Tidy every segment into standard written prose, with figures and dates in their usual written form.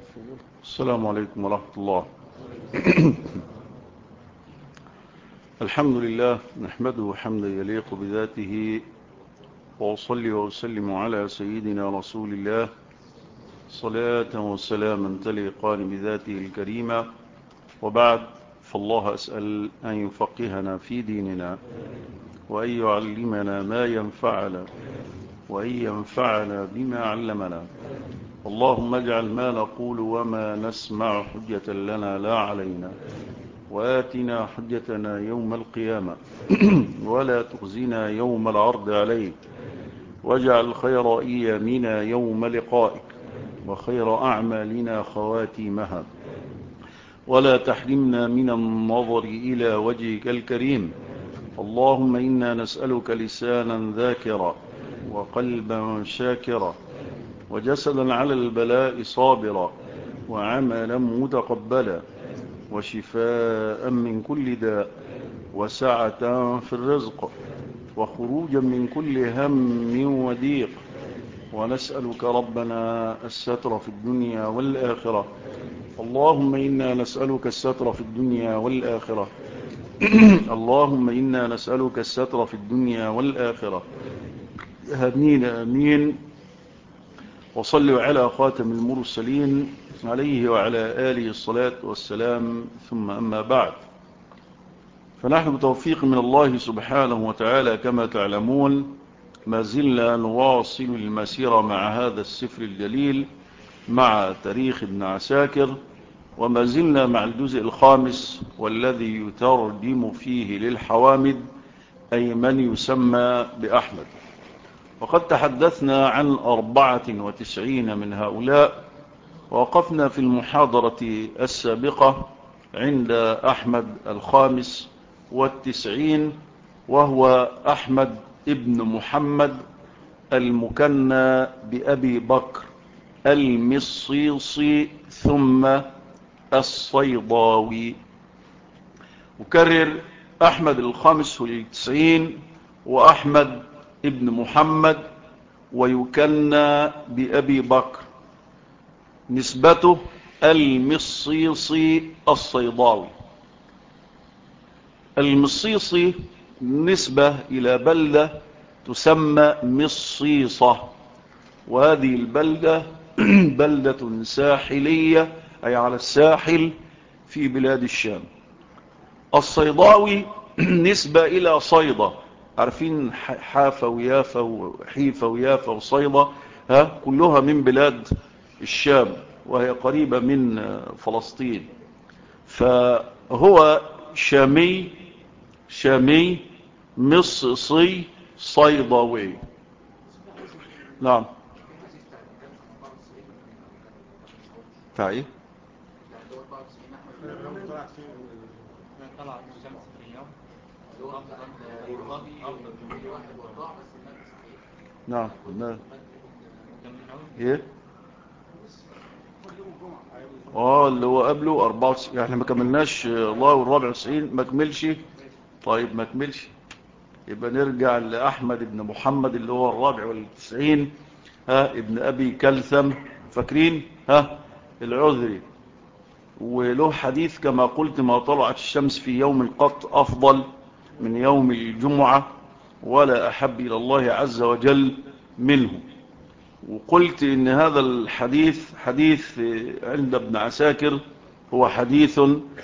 السلام عليكم ورحمة الله. الحمد لله نحمده حمدا يليق بذاته، وأصلي وأسلم على سيدنا رسول الله صلاة وسلاما تليقان بذاته الكريمة، وبعد، فالله أسأل أن يفقهنا في ديننا، وأن يعلمنا ما ينفعنا، وأن ينفعنا بما علمنا. اللهم اجعل ما نقول وما نسمع حجة لنا لا علينا، وآتنا حجتنا يوم القيامة ولا تخزنا يوم العرض عليك، واجعل خير أيامنا يوم لقائك، وخير أعمالنا خواتيمها، ولا تحرمنا من النظر إلى وجهك الكريم. اللهم إنا نسألك لسانا ذاكرا، وقلبا شاكرا، وجسدا على البلاء صابرا، وعملا متقبلا، وشفاء من كل داء، وسعة في الرزق، وخروجا من كل هم وضيق. ونسألك ربنا الستر في الدنيا والآخرة. اللهم إنا نسألك الستر في الدنيا والآخرة. اللهم إنا نسألك الستر في الدنيا والآخرة. آمين آمين. وصلوا على خاتم المرسلين عليه وعلى آله الصلاة والسلام، ثم أما بعد، فنحن بتوفيق من الله سبحانه وتعالى كما تعلمون ما زلنا نواصل المسيرة مع هذا السفر الجليل، مع تاريخ ابن عساكر، وما زلنا مع الجزء الخامس والذي يترجم فيه للحوامد، أي من يسمى بأحمد. وقد تحدثنا عن 94 من هؤلاء، ووقفنا في المحاضرة السابقة عند أحمد 95، وهو أحمد ابن محمد المكنى بأبي بكر المصيصي ثم الصيداوي. أكرر: أحمد 95 وأحمد ابن محمد، ويكنى بأبي بكر، نسبته المصيصي الصيداوي. المصيصي نسبة إلى بلدة تسمى مصيصة، وهذه البلدة بلدة ساحلية، أي على الساحل في بلاد الشام. الصيداوي نسبة إلى صيدا، عارفين حافة ويافة وحيفة ويافة وصيدا، كلها من بلاد الشام، وهي قريبة من فلسطين. فهو شامي مصيصي صيداوي. نعم. تعي نعم. ايه اللي هو قبله 94، احنا ما كملناش الله والرابع 90 ما كملش. طيب ما كملش، يبقى نرجع لأحمد بن محمد اللي هو الرابع 90، ابن أبي كلثم، فاكرين العذري. وله حديث كما قلت: ما طلعت الشمس في يوم القط أفضل من يوم الجمعة، ولا أحب إلى الله عز وجل منه. وقلت إن هذا الحديث حديث عند ابن عساكر هو حديث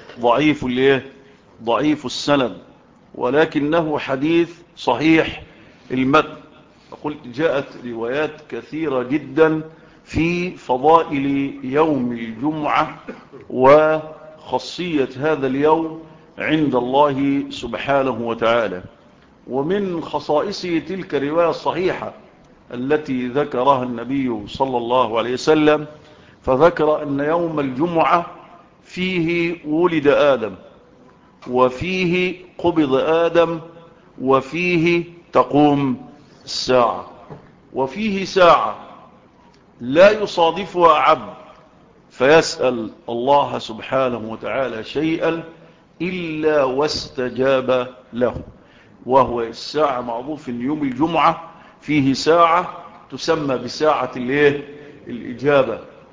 ضعيف السند، ولكنه حديث صحيح المتن. فقلت جاءت روايات كثيرة جدا في فضائل يوم الجمعة وخاصية هذا اليوم عند الله سبحانه وتعالى. ومن خصائصه تلك الرواية الصحيحة التي ذكرها النبي صلى الله عليه وسلم، فذكر أن يوم الجمعة فيه ولد آدم، وفيه قبض آدم، وفيه تقوم الساعة، وفيه ساعة لا يصادفها عبد فيسأل الله سبحانه وتعالى شيئا إلا واستجاب له. وهو الساعة معروف أن يوم الجمعة فيه ساعة تسمى بساعة الإجابة،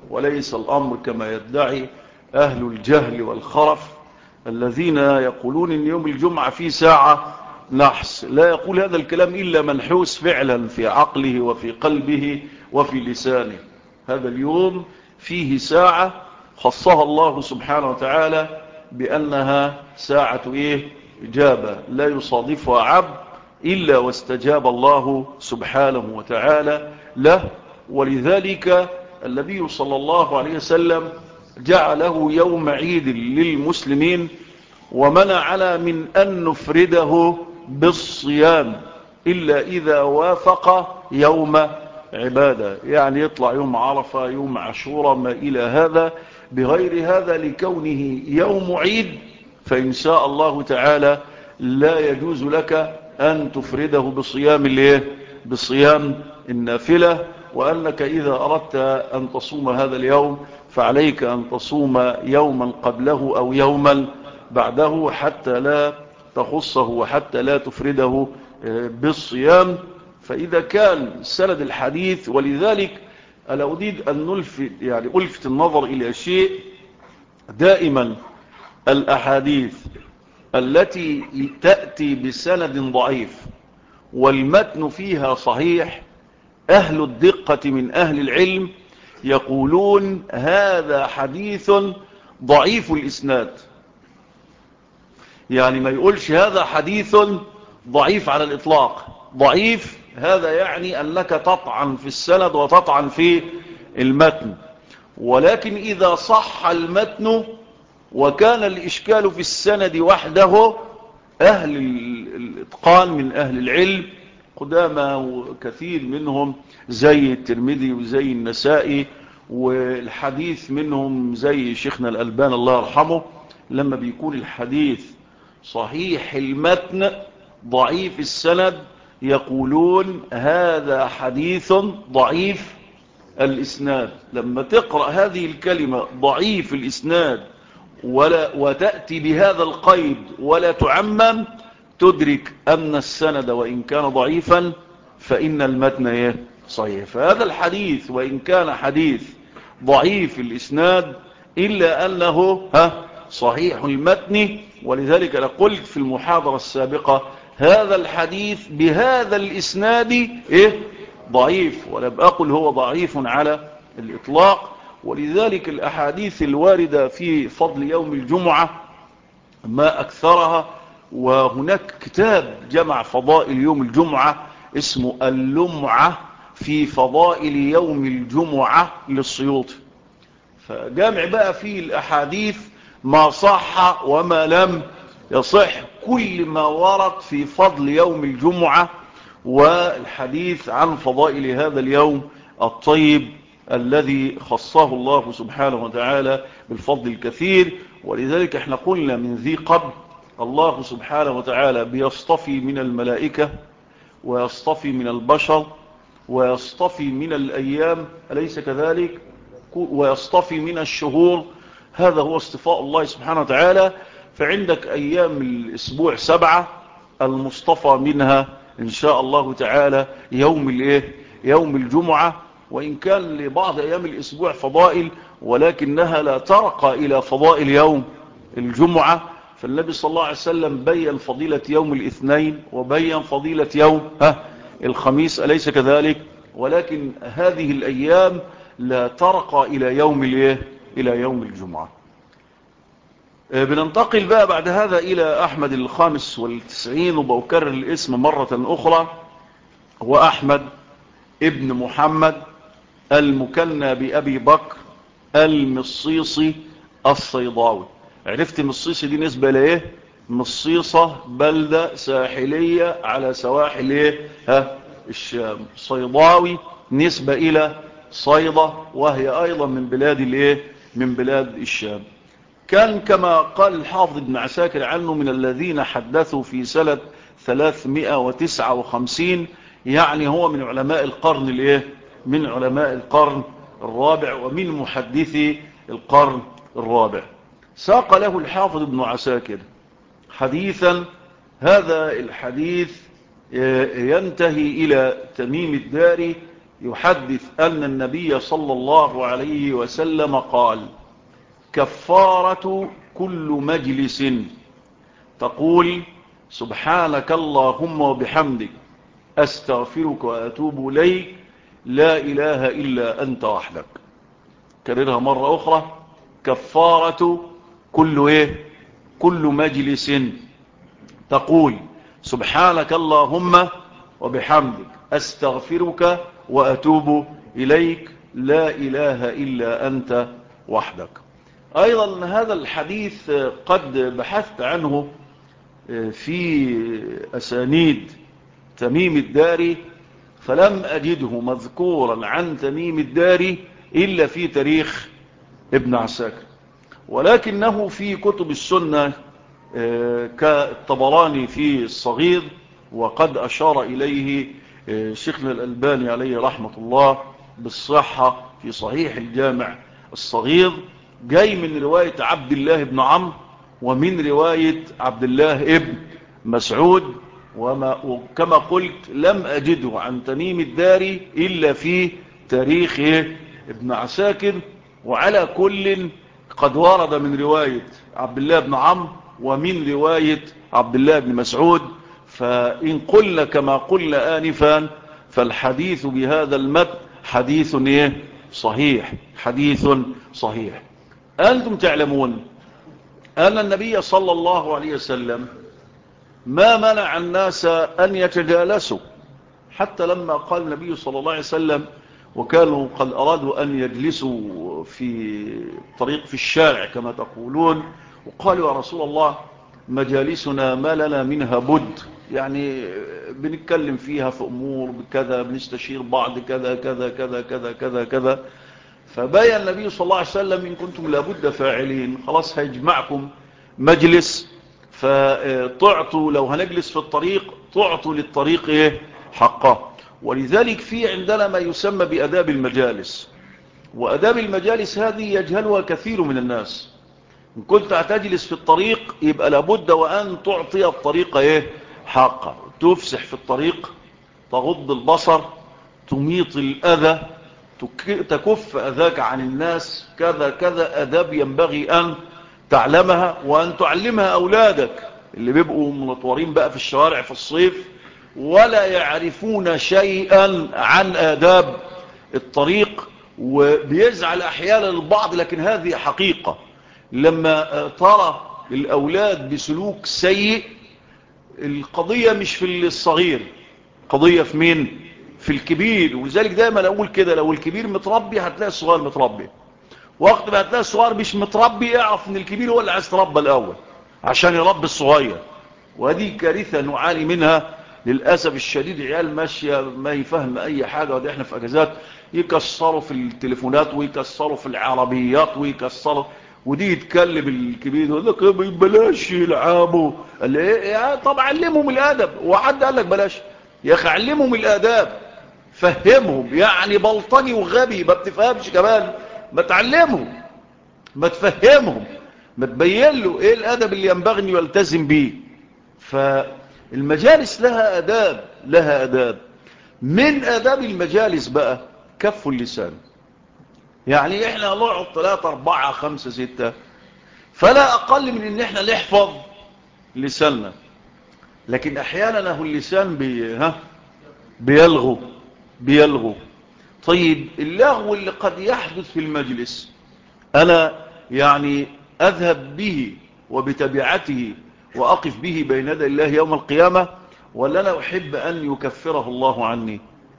وليس الأمر كما يدعي أهل الجهل والخرف الذين يقولون إن يوم الجمعة فيه ساعة نحس. لا يقول هذا الكلام إلا منحوس فعلا في عقله وفي قلبه وفي لسانه. هذا اليوم فيه ساعة خصها الله سبحانه وتعالى بأنها ساعة إجابة لا يصادفها عبد إلا واستجاب الله سبحانه وتعالى له. ولذلك النبي صلى الله عليه وسلم جعله يوم عيد للمسلمين، ومنعنا من أن نفرده بالصيام إلا إذا وافق يوم عبادة، يعني يطلع يوم عرفة يوم عاشوراء ما إلى هذا. بغير هذا لكونه يوم عيد فإن شاء الله تعالى لا يجوز لك أن تفرده بصيام النافلة. وأنك إذا أردت أن تصوم هذا اليوم فعليك أن تصوم يوما قبله أو يوما بعده حتى لا تخصه وحتى لا تفرده بالصيام. فإذا كان سند الحديث، ولذلك أنا أريد أن ألفت النظر إلى شيء. دائما الأحاديث التي تأتي بسند ضعيف والمتن فيها صحيح، أهل الدقة من أهل العلم يقولون هذا حديث ضعيف الإسناد. يعني ما يقولش هذا حديث ضعيف على الإطلاق. ضعيف هذا يعني أنك تطعن في السند وتطعن في المتن. ولكن إذا صح المتن وكان الإشكال في السند وحده، أهل الإتقان من أهل العلم قدامى وكثير منهم زي الترمذي وزي النسائي، والحديث منهم زي شيخنا الألباني الله يرحمه، لما بيكون الحديث صحيح المتن ضعيف السند يقولون هذا حديث ضعيف الإسناد. لما تقرأ هذه الكلمة ضعيف الإسناد وتأتي بهذا القيد ولا تعمم، تدرك أن السند وإن كان ضعيفا فإن المتن صحيح. فهذا الحديث وإن كان حديث ضعيف الإسناد إلا أنه صحيح المتن. ولذلك أنا قلت في المحاضرة السابقة هذا الحديث بهذا الإسناد ضعيف، ولم أقل هو ضعيف على الإطلاق. ولذلك الأحاديث الواردة في فضل يوم الجمعة ما أكثرها. وهناك كتاب جمع فضائل يوم الجمعة اسمه اللمعة في فضائل يوم الجمعة للسيوطي، فجامع بقى فيه الأحاديث ما صح وما لم يصح، كل ما ورد في فضل يوم الجمعة والحديث عن فضائل هذا اليوم الطيب الذي خصه الله سبحانه وتعالى بالفضل الكثير. ولذلك احنا قلنا من ذي قبل الله سبحانه وتعالى بيصطفي من الملائكة ويصطفي من البشر ويصطفي من الأيام، أليس كذلك؟ ويصطفي من الشهور. هذا هو اصطفاء الله سبحانه وتعالى. فعندك أيام الأسبوع 7 المصطفى منها إن شاء الله تعالى يوم الجمعة. وإن كان لبعض أيام الأسبوع فضائل ولكنها لا ترقى إلى فضائل يوم الجمعة. فالنبي صلى الله عليه وسلم بيّن فضيلة يوم الاثنين وبيّن فضيلة يوم الخميس، أليس كذلك؟ ولكن هذه الأيام لا ترقى إلى يوم الجمعة. بننتقل بقى بعد هذا إلى أحمد 95، وبأكرر الاسم مرة أخرى، وأحمد ابن محمد المكنى بأبي بكر المصيصي الصيداوي. عرفت مصيصي دي نسبة لإيه؟ مصيصة بلدة ساحلية على سواحل الشام. صيداوي نسبة إلى صيدة وهي أيضا من بلاد الشام. كان كما قال الحافظ ابن عساكر عنه من الذين حدثوا في سنة 359، يعني هو من علماء القرن من علماء القرن الرابع ومن محدثي القرن الرابع. ساق له الحافظ ابن عساكر حديثا، هذا الحديث ينتهي إلى تميم الداري يحدث أن النبي صلى الله عليه وسلم قال: كفارة كل مجلس تقول سبحانك اللهم وبحمدك أستغفرك وأتوب إليك لا إله إلا أنت وحدك. كررها مرة أخرى: كفارة كل مجلس تقول سبحانك اللهم وبحمدك أستغفرك وأتوب إليك لا إله إلا أنت وحدك. أيضا هذا الحديث قد بحثت عنه في أسانيد تميم الداري فلم أجده مذكورا عن تميم الداري إلا في تاريخ ابن عساكر، ولكنه في كتب السنة كالطبراني في الصغير، وقد أشار إليه شيخنا الألباني عليه رحمة الله بالصحة في صحيح الجامع الصغير، جاي من رواية عبد الله بن عمرو ومن رواية عبد الله ابن مسعود، وكما قلت لم أجده عن تميم الداري إلا في تاريخ ابن عساكر. وعلى كل قد ورد من رواية عبد الله بن عمرو ومن رواية عبد الله بن مسعود، فإن قلنا كما قلنا آنفا فالحديث بهذا المتن حديث صحيح، حديث صحيح. أنتم تعلمون أن النبي صلى الله عليه وسلم ما منع الناس أن يتجالسوا، حتى لما قال النبي صلى الله عليه وسلم وكانوا قد أرادوا أن يجلسوا في طريق في الشارع كما تقولون، وقالوا يا رسول الله مجالسنا ما لنا منها بد، يعني بنتكلم فيها في أمور كذا، بنستشير بعض كذا كذا كذا كذا كذا كذا. فبين النبي صلى الله عليه وسلم إن كنتم لابد فاعلين خلاص هيجمعكم مجلس، فتعطوا لو هنجلس في الطريق تعطوا للطريق حقه. ولذلك في عندنا ما يسمى بأداب المجالس، وأداب المجالس هذه يجهلها كثير من الناس. إن كنت هتجلس في الطريق يبقى لابد وأن تعطي الطريق حقه، تفسح في الطريق، تغض البصر، تميط الأذى، تكف أذاك عن الناس، كذا كذا أداب ينبغي أن تعلمها وأن تعلمها أولادك اللي بيبقوا منطورين بقى في الشوارع في الصيف ولا يعرفون شيئا عن آداب الطريق، وبيزعل أحيانا البعض، لكن هذه حقيقة. لما ترى الأولاد بسلوك سيء القضية مش في الصغير، قضية في مين؟ في الكبير. ولذلك دايما أقول كده، لو الكبير متربي هتلاقي الصغير متربي، وقت ما هتلاقي الصغير مش متربي اعرف ان الكبير هو اللي عايز يتربى الأول عشان يربي الصغير. وهذه كارثة نعاني منها للأسف الشديد. عيال ماشية ما يفهم أي حاجة، ودي احنا في أجازات يكسروا في التليفونات ويكسروا في العربيات ويكسروا، ودي يتكلم الكبير يقول لك بلاش يلعبوا. قال ايه؟ طب علمهم الادب. وحد قال لك بلاش؟ يا اخي علمهم الاداب، فهمهم. يعني بلطني وغبي ما بتفهمش كمان، ما تعلمهم، ما تفهمهم، ما تبين له ايه الادب اللي ينبغي ان يلتزم بيه. فالمجالس لها اداب، لها اداب. من اداب المجالس بقى كف اللسان. يعني احنا نقعد 3 4 5 6، فلا اقل من ان احنا نحفظ لساننا، لكن احيانا هو اللسان بيلغو. طيب اللغو اللي قد يحدث في المجلس انا يعني اذهب به وبتبعته واقف به بين يدي الله يوم القيامة، ولا انا احب ان يكفره الله عني؟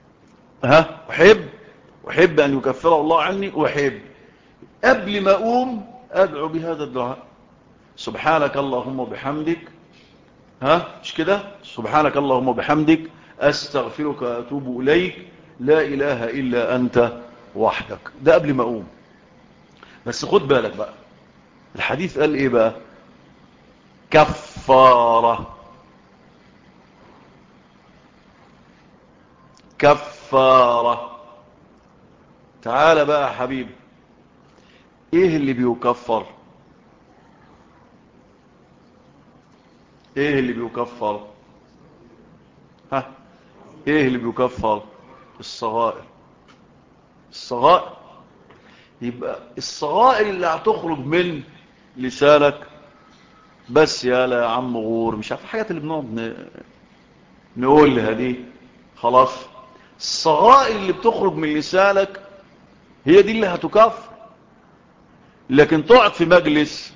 احب ان يكفره الله عني، واحب قبل ما اقوم ادعو بهذا الدعاء: سبحانك اللهم وبحمدك، مش كده؟ سبحانك اللهم وبحمدك استغفرك واتوب اليك لا اله الا انت وحدك. ده قبل ما اقوم. بس خد بالك بقى، الحديث قال ايه بقى؟ كفارة. كفارة. تعال بقى يا حبيبي، ايه اللي بيكفر؟ ايه اللي بيكفر؟ ايه اللي بيكفر؟ الصغائر. الصغائر. يبقى الصغائر اللي هتخرج من لسانك بس يا عم غور مش عارف الحاجات اللي بنقعد نقولها دي، خلاص. الصغائر اللي بتخرج من لسانك هي دي اللي هتكفر. لكن تقعد في مجلس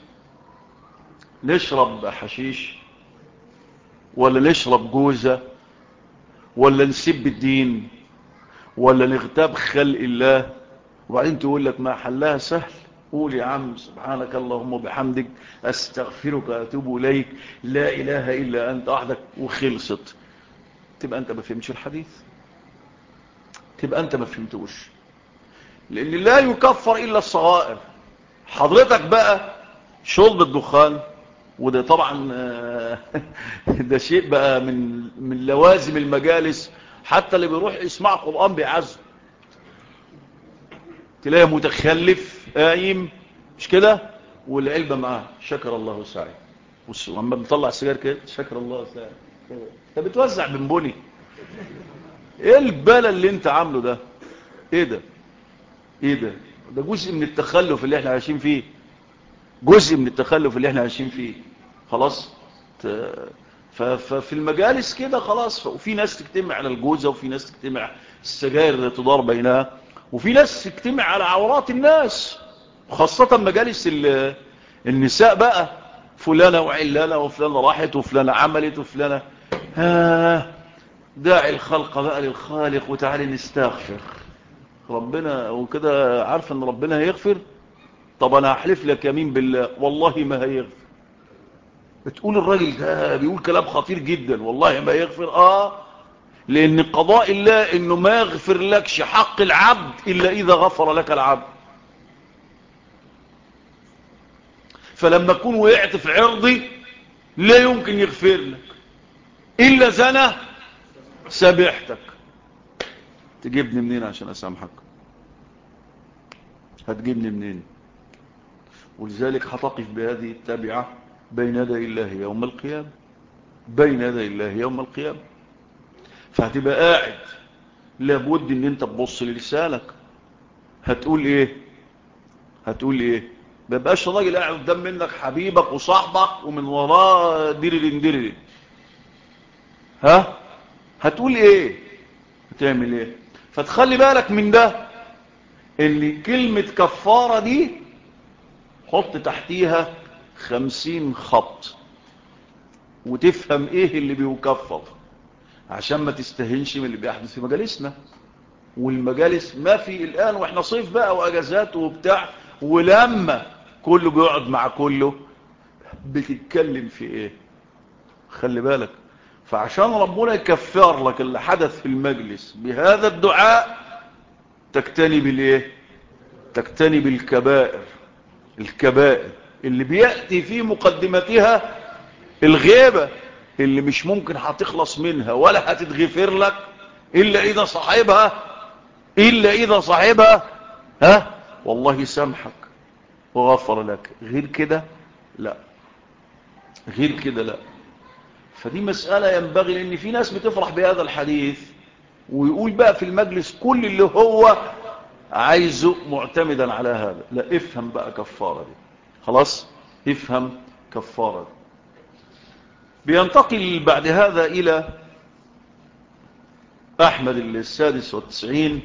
نشرب حشيش ولا نشرب جوزة ولا نسب الدين ولا نغتاب خلق الله، وبعدين تقول لك ما حلها سهل، قول يا عم سبحانك اللهم وبحمدك استغفرك واتوب اليك لا اله الا انت وحدك وخلصت. تبقى انت ما فهمتش الحديث، تبقى انت ما فهمتوش، لان لا يكفر الا الصغائر. حضرتك بقى شرب الدخان، وده طبعا ده شيء بقى من لوازم المجالس. حتى اللي بيروح يسمع قرآن بيعزم تلاقيه متخلف قايم مش كده والعلبة معاه شكر الله سعي، وما بيطلع السجاير كده شكر الله سعي. انت بتوزع بنبوني، ايه البلا اللي انت عامله ده؟ ايه ده؟ ايه ده؟ ده جزء من التخلف اللي احنا عايشين فيه، جزء من التخلف اللي احنا عايشين فيه. خلاص. ففي المجالس كده خلاص، وفي ناس تجتمع على الجوزة، وفي ناس تجتمع السجاير تدار بينها، وفي ناس تجتمع على عورات الناس، خاصة مجالس النساء بقى، فلانة وعلانة وفلانة راحت وفلانة عملت وفلانة داعي الخلق بقى للخالق وتعالي نستغفر ربنا وكده، عارف ان ربنا هيغفر. طب انا هحلف لك يمين بالله والله ما هيغفر. بتقول الراجل ده بيقول كلام خطير جدا، والله ما يغفر. لان قضاء الله انه ما يغفر لكش حق العبد الا اذا غفر لك العبد. فلما تكون وقعت في عرضي لا يمكن يغفر لك الا زنا سامحتك. تجيبني منين عشان اسامحك؟ هتجيبني منين؟ ولذلك هتقف بهذه التابعة بين يدي الله يوم القيامة، بين يدي الله يوم القيامة. فهتبقى قاعد لابد ان انت تبص للسانك، هتقول ايه؟ هتقول ايه؟ ما بقاش راجل قاعد قدام منك حبيبك وصاحبك ومن وراه ديرين ديرين. هتقول ايه؟ هتعمل ايه؟ فتخلي بالك من ده، ان كلمة كفارة دي حط تحتيها 50 خط وتفهم ايه اللي بيكفر، عشان ما تستهنش من اللي بيحدث في مجالسنا. والمجالس ما في الآن واحنا صيف بقى واجازات وبتاع، ولما كله بيقعد مع كله بتتكلم في ايه؟ خلي بالك. فعشان ربنا يكفر لك اللي حدث في المجلس بهذا الدعاء تجتنب الايه؟ تجتنب الكبائر. الكبائر اللي بيأتي في مقدمتها الغيبة، اللي مش ممكن هتخلص منها ولا هتتغفر لك إلا إذا صاحبها، إلا إذا صاحبها والله سامحك وغفر لك. غير كده لا، غير كده لا. فدي مسألة ينبغي، لأن في ناس بتفرح بهذا الحديث ويقول بقى في المجلس كل اللي هو عايزه معتمدا على هذا. لا، افهم بقى كفارة دي، خلاص افهم كفارة دي. بينتقل بعد هذا إلى أحمد 96،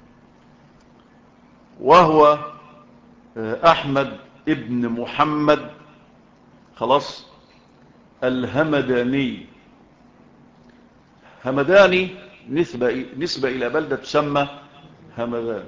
وهو أحمد ابن محمد خلاص الهمداني. همداني نسبة إلى بلدة تسمى همدان.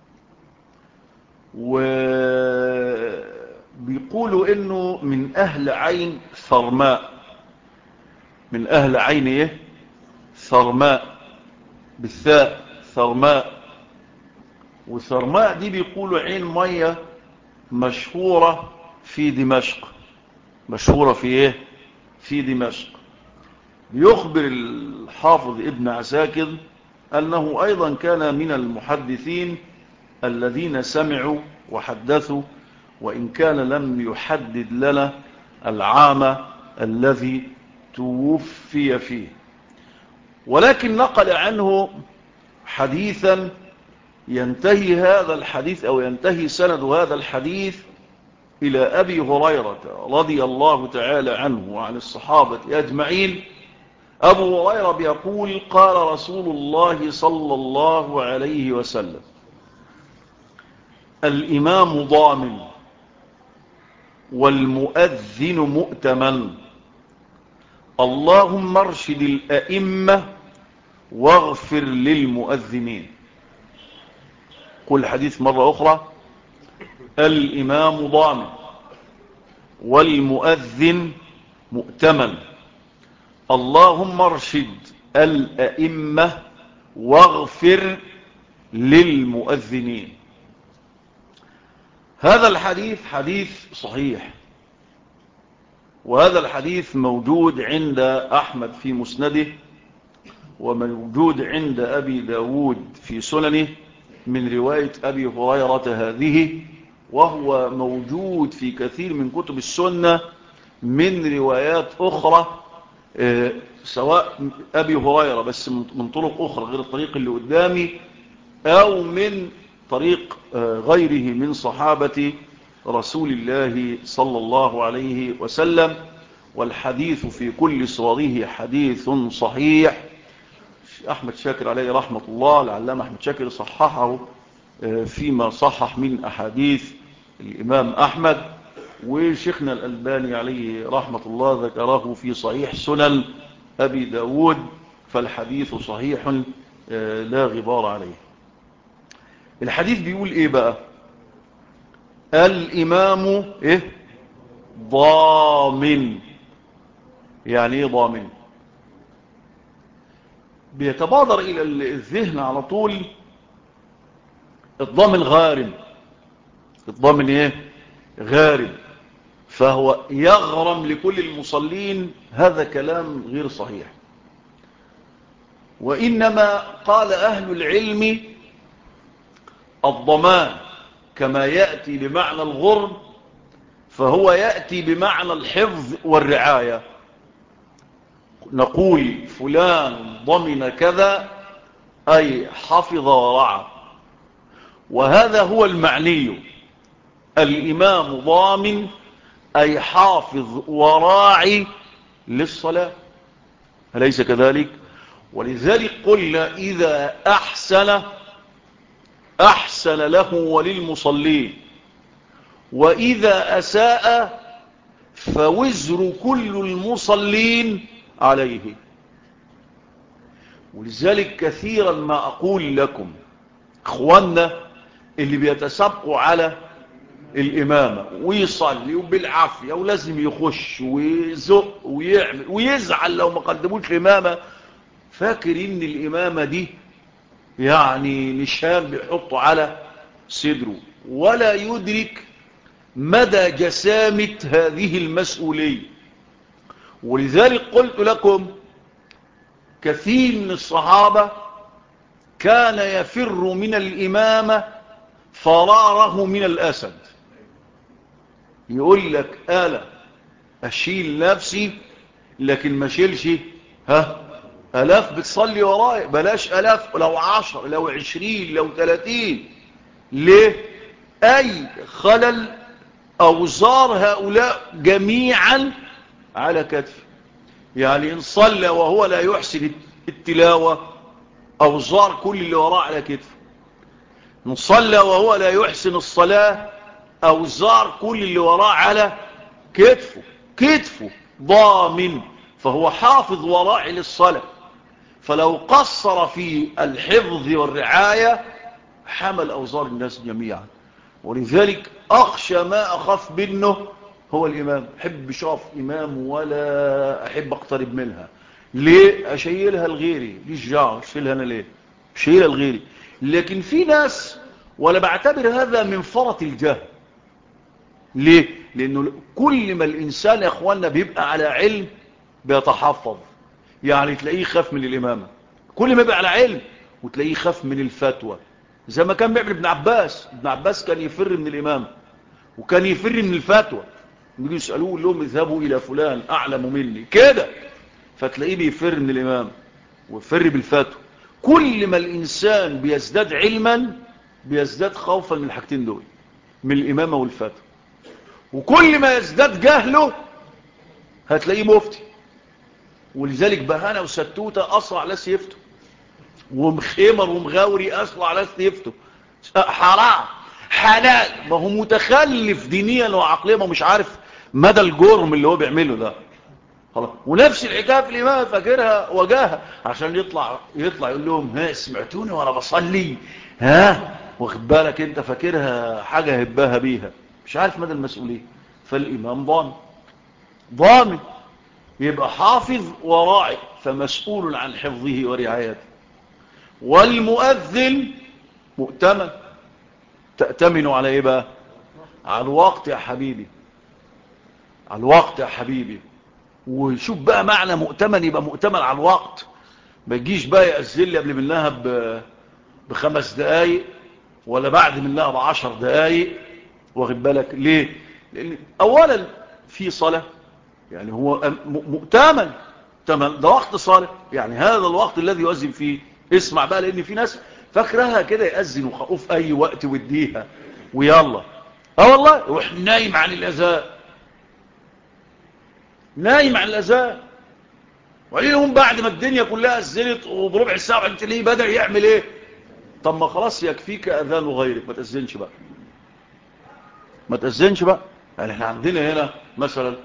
وبيقولوا إنه من أهل عين ثرماء، من أهل عين إيه؟ ثرماء بالثاء، ثرماء. وثرماء دي بيقولوا عين مية مشهورة في دمشق، مشهورة في إيه؟ في دمشق. يخبر الحافظ ابن عساكر أنه أيضا كان من المحدثين الذين سمعوا وحدثوا، وإن كان لم يحدد لنا العام الذي توفي فيه، ولكن نقل عنه حديثا ينتهي هذا الحديث أو ينتهي سند هذا الحديث إلى أبي هريرة رضي الله تعالى عنه وعن الصحابة أجمعين. أبو هريرة بيقول قال رسول الله صلى الله عليه وسلم: الإمام ضامن والمؤذن مؤتمن، اللهم ارشد الأئمة واغفر للمؤذنين. قل الحديث مرة أخرى: الإمام ضامن والمؤذن مؤتمن، اللهم ارشد الأئمة واغفر للمؤذنين. هذا الحديث حديث صحيح، وهذا الحديث موجود عند أحمد في مسنده، وموجود عند أبي داود في سننه من رواية أبي هريرة هذه، وهو موجود في كثير من كتب السنة من روايات أخرى، سواء أبي هريرة بس من طرق أخرى غير الطريق اللي قدامي، أو من طريق غيره من صحابة رسول الله صلى الله عليه وسلم. والحديث في كل صوره حديث صحيح. أحمد شاكر عليه رحمة الله، العلامة أحمد شاكر صححه فيما صحح من أحاديث الإمام أحمد، وشيخنا الألباني عليه رحمة الله ذكره في صحيح سنن أبي داود، فالحديث صحيح لا غبار عليه. الحديث بيقول إيه بقى؟ الإمام إيه؟ ضامن. يعني إيه ضامن؟ بيتبادر إلى الذهن على طول الضامن غارم. الضامن إيه؟ غارم، فهو يغرم لكل المصلين. هذا كلام غير صحيح، وإنما قال أهل العلم الضمان كما يأتي بمعنى الغرم فهو يأتي بمعنى الحفظ والرعاية. نقول فلان ضمن كذا أي حفظ ورعى، وهذا هو المعني. الإمام ضامن أي حافظ وراعي للصلاة، أليس كذلك؟ ولذلك قلنا إذا أحسن له وللمصلين، وإذا أساء فوزر كل المصلين عليه. ولذلك كثيرا ما أقول لكم إخواننا اللي بيتسابقوا على الإمامة ويصلي وبالعافية ولازم يخش ويزق ويعمل ويزعل لو ما قدموش الإمامة، فاكر إن الإمامة دي يعني نشان بيحطوا على صدره، ولا يدرك مدى جسامة هذه المسؤولية. ولذلك قلت لكم كثير من الصحابة كان يفر من الإمامة فراره من الأسد. يقول لك ألا أشيل نفسي لكن ما شيلش ألاف بتصلي وراي، بلاش ألاف، لو 10 لو 20 لو 30. ليه؟ أي خلل أوزار هؤلاء جميعا على كتف. يعني إن صلى وهو لا يحسن التلاوة أوزار كل اللي وراه على كتف. إن صلى وهو لا يحسن الصلاة أوزار كل اللي وراه على كتفه ضامن، فهو حافظ وراعي للصلاة. فلو قصر في الحفظ والرعاية حمل أوزار الناس جميعا. ولذلك أخشى ما أخاف منه هو الإمام. أحب شاف إمام ولا أحب أقترب منها. ليه؟ أشيلها لغيري، ليش جاء أشيلها أنا ليه؟ أشيلها لغيري. لكن في ناس، ولا بعتبر هذا من فرط الجهل. ليه؟ لأنه كل ما الإنسان يا أخواننا بيبقى على علم بيتحفظ. يعني تلاقيه خاف من الإمامة كل ما يبقى على علم، وتلاقيه خاف من الفتوى زي ما كان بيعمل ابن عباس. ابن عباس كان يفر من الإمامة وكان يفر من الفتوى. يجي يسألوه لهم اذهبوا إلى فلان أعلم مني كده، فتلاقيه بيفر من الإمامة ويفر بالفتوى. كل ما الإنسان بيزداد علما بيزداد خوفا من الحاجتين دول، من الإمامة والفتوى. وكل ما يزداد جهله هتلاقيه مفتي. ولذلك بهانة وستوتة أسرع ناس يفتوا، ومخيمر ومغاوري أسرع ناس يفتوا. حرام حلال، ما هو متخلف دينيا وعقليا، ما هو مش عارف مدى الجرم اللي هو بيعمله ده. خلاص. ونفس الحكايه في الإمامة فاكرها وجاهها عشان يطلع يقول لهم ها سمعتوني وانا بصلي، ها واخد بالك انت، فاكرها حاجه هباها بيها، مش عارف مدى المسؤوليه. فالإمام ضامن يبقى حافظ وراعي، فمسؤول عن حفظه ورعايته. والمؤذن مؤتمن، تأتمن على ايه بقى؟ على الوقت يا حبيبي، على الوقت يا حبيبي. وشوف بقى معنى مؤتمن، يبقى مؤتمن على الوقت. ما يجيش بقى يأذن لي قبل منها ب5 دقايق، ولا بعد منها ب10 دقايق، واخد بالك ليه؟ لأن اولا في صلاة، يعني هو مؤتمن ده وقت صالح، يعني هذا الوقت الذي يؤذن فيه. اسمع بقى، لان في ناس فاكرها كده يأذن وخقوف اي وقت ويديها ويلا. والله روح نايم عن الاذان، نايم عن الاذان. وعليهم بعد ما الدنيا كلها أذنت وبربع ساعة انت ليه بدأ يعمل ايه؟ طب ما خلاص يكفيك اذان غيرك، ما تأذنش بقى، ما تأذنش بقى. يعني احنا عندنا هنا مثلا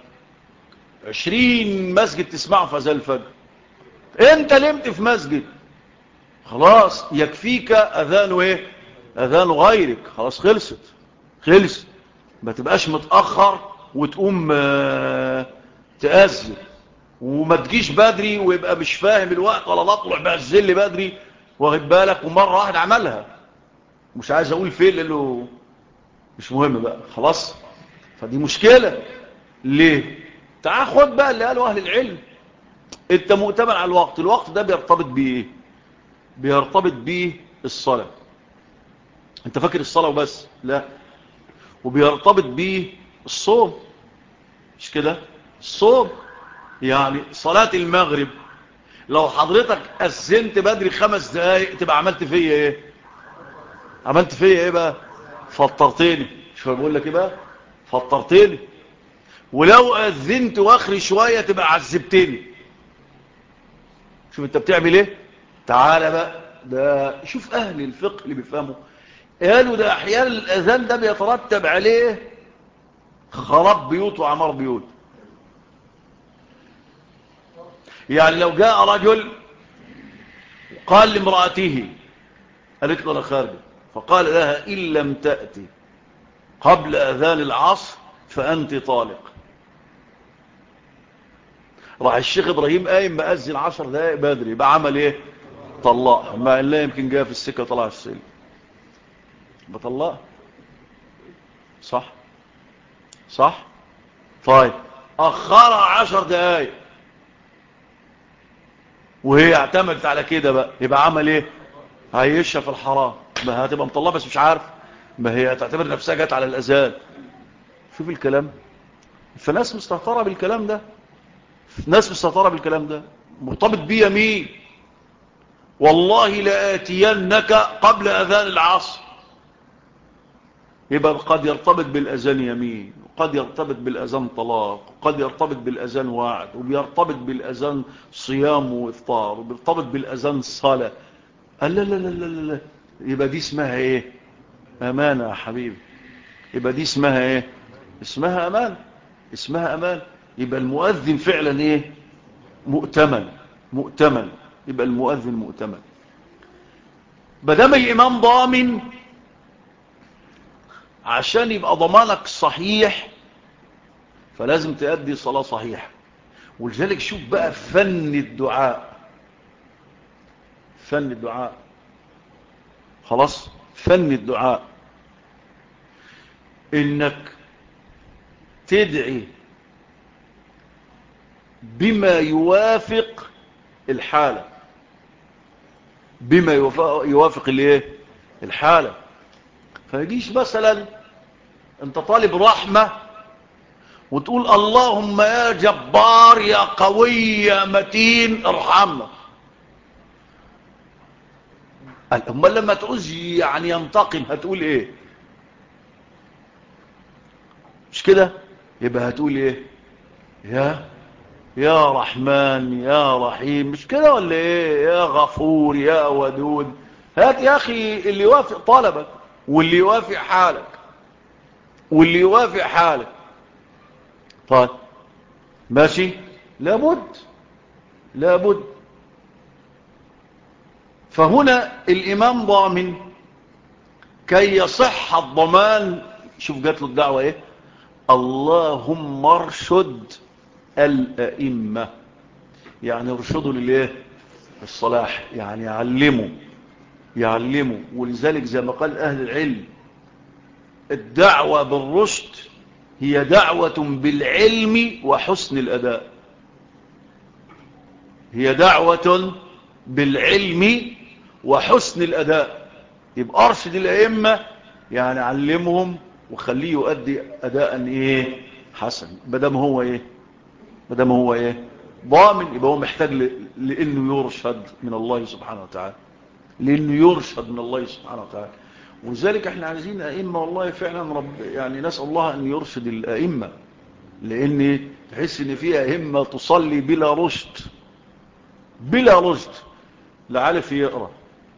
20 مسجد تسمعه في اذان الفجر، انت نمت في مسجد، خلاص يكفيك اذان ايه؟ اذان غيرك. خلاص خلصت. ما تبقاش متأخر وتقوم تأذن، وما تجيش بدري ويبقى مش فاهم الوقت، ولا نطلع بأذن لي بدري، واخد بالك، ومرة واحد عملها، مش عايز اقول فين لانه مش مهم بقى، خلاص. فدي مشكلة. ليه؟ تعال خد بقى اللي قاله اهل العلم. انت مؤتمن على الوقت، الوقت ده بيرتبط بايه؟ بيرتبط بيه الصلاة. انت فاكر الصلاة وبس؟ لا. وبيرتبط بيه الصوم، مش كده؟ الصوم يعني صلاة المغرب، لو حضرتك أذنت بدري 5 دقايق تبقى عملت فيا ايه؟ عملت فيا ايه بقى؟ فطرتني. شو بقول لك ايه بقى؟ فطرتني. ولو أذنت واخري شوية تبقى عذبتني. شوف انت بتعمل ايه؟ تعالى بقى، ده شوف اهل الفقه اللي بيفهموا قالوا ده احيانا الاذان ده بيترتب عليه خراب بيوت وعمار بيوت. يعني لو جاء رجل قال لامرأته، قالت له انا خارجه، فقال لها ان لم تأتي قبل اذان العصر فانت طالق. راح الشيخ ابراهيم قايم مأذن 10 دقائق بدري، بقى عمل ايه؟ طلقها، ما لا يمكن جاء في السكه طلع السلم، بطلقها. صح. طيب اخرها 10 دقائق وهي اعتمدت على كده بقى، يبقى عمل ايه؟ هيشها في الحرام. ما هتبقى مطلقه بس مش عارف، ما هي تعتبر نفسها جت على الاذان. شوف الكلام. فناس مستهتره بالكلام ده، ناس مستهتره بالكلام ده. مرتبط بيه يمين، والله لآتينك قبل اذان العصر. يبقى قد يرتبط بالاذان يمين، وقد يرتبط بالاذان طلاق، وقد يرتبط بالاذان وعد، وبيرتبط بالاذان صيام وافطار، وبيرتبط بالاذان صلاه. لا لا لا لا لا. يبقى دي اسمها ايه؟ امانه يا حبيبي. يبقى دي اسمها ايه؟ اسمها امانه. اسمها امانه. يبقى المؤذن فعلا ايه؟ مؤتمن. يبقى المؤذن مؤتمن. بدام الامام ضامن، عشان يبقى ضمانك صحيح فلازم تأدي صلاة صحيحة. ولذلك شوف بقى فن الدعاء. خلاص، فن الدعاء انك تدعي بما يوافق الحالة، بما يوافق الايه؟ الحالة. فيجيش مثلا انت طالب رحمة وتقول اللهم يا جبار يا قوي يا متين ارحمنا. امال لما تعوز يعني ينتقم هتقول ايه؟ مش كده؟ يبقى هتقول ايه؟ يا رحمن يا رحيم، مش كده ولا ايه؟ يا غفور يا ودود. هات يا اخي اللي يوافق طلبك واللي يوافق حالك واللي يوافق حالك. طيب ماشي. لابد لابد. فهنا الامام ضامن كي يصح الضمان. شوف جات له الدعوة ايه؟ اللهم ارشد الائمة، يعني ارشدوا للايه؟ الصلاح، يعني يعلموا. ولذلك زي ما قال اهل العلم الدعوة بالرشد هي دعوة بالعلم وحسن الاداء. هي دعوة بالعلم وحسن الاداء. يبقى ارشد الائمة يعني علمهم وخليه يؤدي اداء ايه؟ حسن. بدم هو ايه؟ ضامن. يبقى هو محتاج لانه يرشد من الله سبحانه وتعالى، لانه يرشد من الله سبحانه وتعالى. ولذلك احنا عايزين ائمه والله فعلا، رب يعني نسال الله ان يرشد الائمه، لان تحس ان في ائمه تصلي بلا رشد، بلا رشد. لا عارف يقرا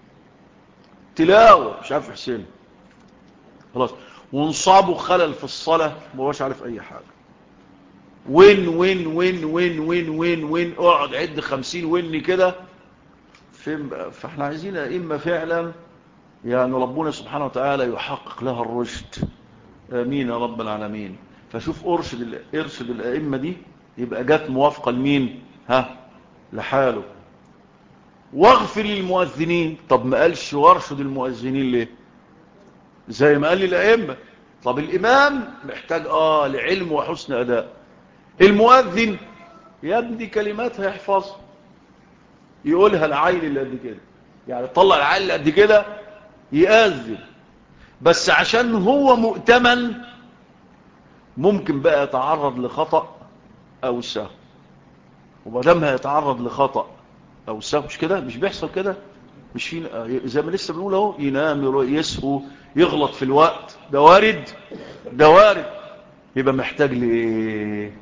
تلاوه مش عارف حسين خلاص، ونصابه خلل في الصلاه ما هوش عارف اي حاجه. وين وين وين وين وين وين وين اقعد عد 50 وين كده. فاحنا عايزين ائمه فعلا يعني ربنا سبحانه وتعالى يحقق لها الرشد. امين يا رب العالمين. فشوف ارشد الائمه دي يبقى جت موافقه لمين؟ لحاله. واغفر للمؤذنين. طب ما قالش وارشد المؤذنين ليه؟ زي ما قال للائمه. طب الامام محتاج لعلم وحسن اداء. المؤذن يا ابني كلمات هيحفظها يقولها العيل اللي قد كده، يعني طلع العيل اللي قد كده يأذن، بس عشان هو مؤتمن ممكن بقى يتعرض لخطأ او سهو. ومادام هيتعرض لخطأ او سهو، مش كده؟ مش بيحصل كده؟ مش في زي ما لسه بنقول اهو، ينام يسهو يغلط في الوقت، ده وارد، ده وارد. يبقى محتاج لايه؟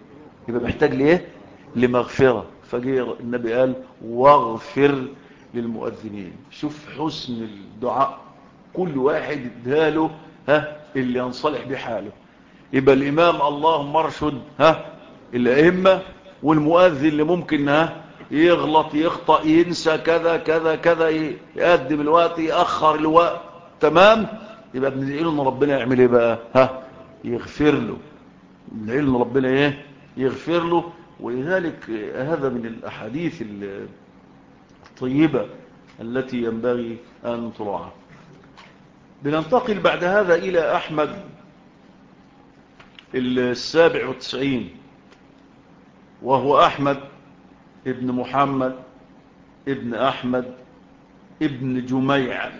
لمغفرة. فجاء النبي قال واغفر للمؤذنين. شوف حسن الدعاء، كل واحد اداله اللي ينصلح بحاله. يبقى الامام اللهم ارشد الائمه، والمؤذن اللي ممكن يغلط يخطأ ينسى كذا كذا كذا، يقدم الوقت يأخر الوقت، تمام. يبقى بندعي له ان ربنا يعمل ايه بقى؟ يغفر له. بندعي له ان ربنا يغفر له. ولذلك هذا من الاحاديث الطيبة التي ينبغي ان تراعى. بننتقل بعد هذا الى احمد 97، وهو أحمد ابن محمد ابن أحمد ابن جميع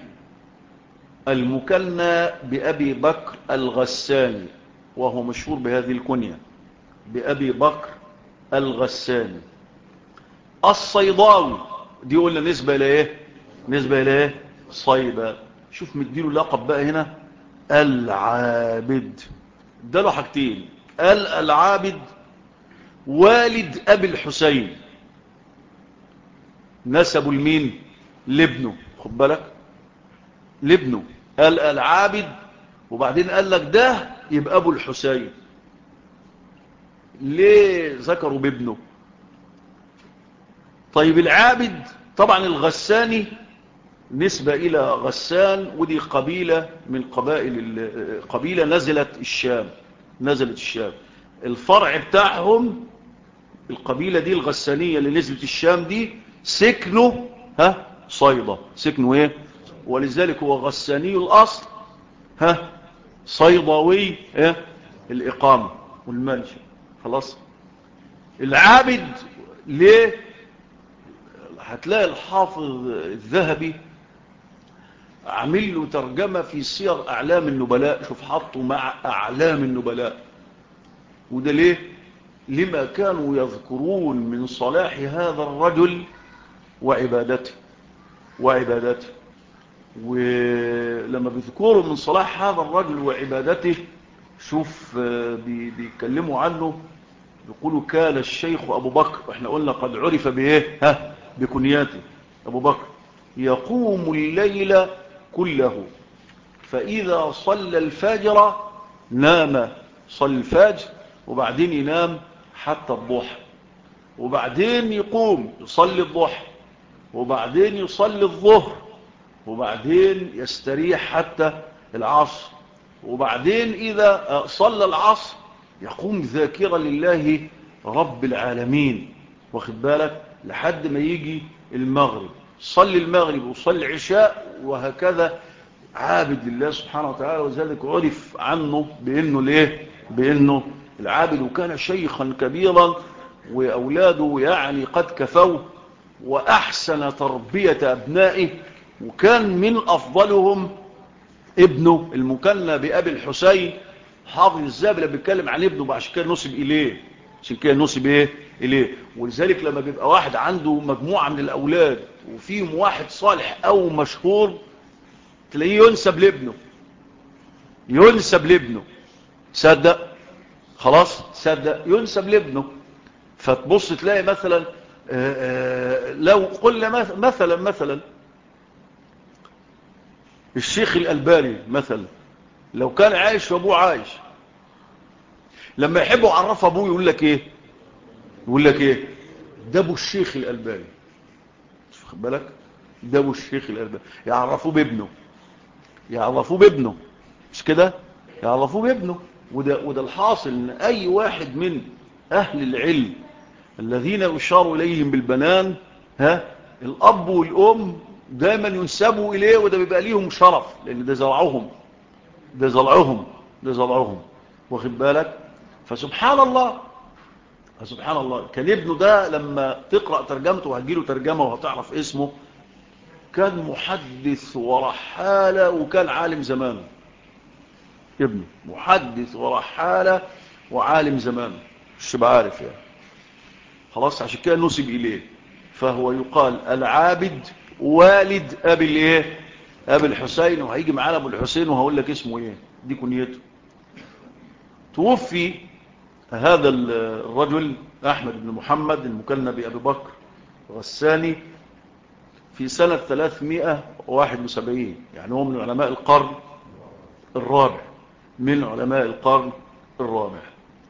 المكنى بأبي بكر الغساني، وهو مشهور بهذه الكنية بأبي بكر الغساني الصيداوي. دي قلنا نسبة إليه صيبة. شوف مديله لقب بقى هنا العابد. ده له حاجتين، العابد والد أبي الحسين، نسبه لمين؟ لابنه. خد بالك، لابنه. قال العابد وبعدين قال لك ده يبقى أبو الحسين. ليه ذكروا بابنه؟ طيب العابد طبعا الغساني نسبة إلى غسان، ودي قبيلة من قبيلة نزلت الشام. الفرع بتاعهم القبيلة دي الغسانية اللي نزلت الشام دي سكنوا صيدا. سكنوا ايه؟ ولذلك هو غساني الأصل صيداوي الإقامة والمنشأ. خلاص. العابد ليه؟ هتلاقي الحافظ الذهبي عامل له ترجمة في سير أعلام النبلاء. شوف حطه مع أعلام النبلاء. وده ليه؟ لما كانوا يذكرون من صلاح هذا الرجل وعبادته. ولما بيذكروا من صلاح هذا الرجل وعبادته، شوف بيتكلموا عنه، يقولوا كان الشيخ أبو بكر، احنا قلنا قد عرف بإيه؟ بكنياته. أبو بكر يقوم الليل كله، فإذا صلى الفجر نام، صلى الفجر وبعدين ينام حتى الضحى، وبعدين يقوم يصلي الضحى، وبعدين يصلي الظهر، وبعدين يستريح حتى العصر، وبعدين إذا صلى العصر يقوم ذاكرا لله رب العالمين، واخد بالك، لحد ما يجي المغرب، صلي المغرب وصلي العشاء، وهكذا عابد لله سبحانه وتعالى. وذلك عرف عنه بأنه ليه؟ بأنه العابد. وكان شيخا كبيرا، وأولاده يعني قد كفوه، وأحسن تربية أبنائه، وكان من أفضلهم ابنه المكنى بأبي الحسين حافظ الزابلة، بيتكلم عن ابنه، عشان كده نسب إليه، عشان كده نسب إيه إليه. ولذلك لما بيبقى واحد عنده مجموعة من الأولاد وفيهم واحد صالح أو مشهور، تلاقيه ينسب لابنه، ينسب لابنه، صدق خلاص، صدق ينسب لابنه. فتبص تلاقي مثلا لو قلنا مثلا الشيخ الألباني مثلا، لو كان عايش وابوه عايش، لما يحبوا يعرف ابوه يقول لك ايه؟ يقول لك ايه؟ ده ابو الشيخ الألباني. خد بالك، ده ابو الشيخ الألباني، يعرفوه بابنه، يعرفوه بابنه، مش كده؟ يعرفوه بابنه. وده الحاصل، ان اي واحد من اهل العلم الذين يشار اليهم بالبنان، الاب والام دايما ينسبوا اليه، وده بيبقى ليهم شرف، لان ده زرعهم، ده زرعهم، ده زرعهم، واخد بالك. فسبحان الله، سبحان الله، كان ابنه ده لما تقرأ ترجمته، وهتجيله ترجمة وهتعرف اسمه، كان محدث ورحالة، وكان عالم زمانه. ابنه محدث ورحالة وعالم زمانه، مش بعارف يعني، خلاص، عشان كده نسب إليه. فهو يقال العابد والد أبي الايه؟ أبي الحسين. وهيجي معانا أبو الحسين وهقول لك اسمه ايه، دي كنيته. توفي هذا الرجل أحمد بن محمد المكنى بأبي بكر غساني في سنة 371، يعني هو من علماء القرن الرابع، من علماء القرن الرابع.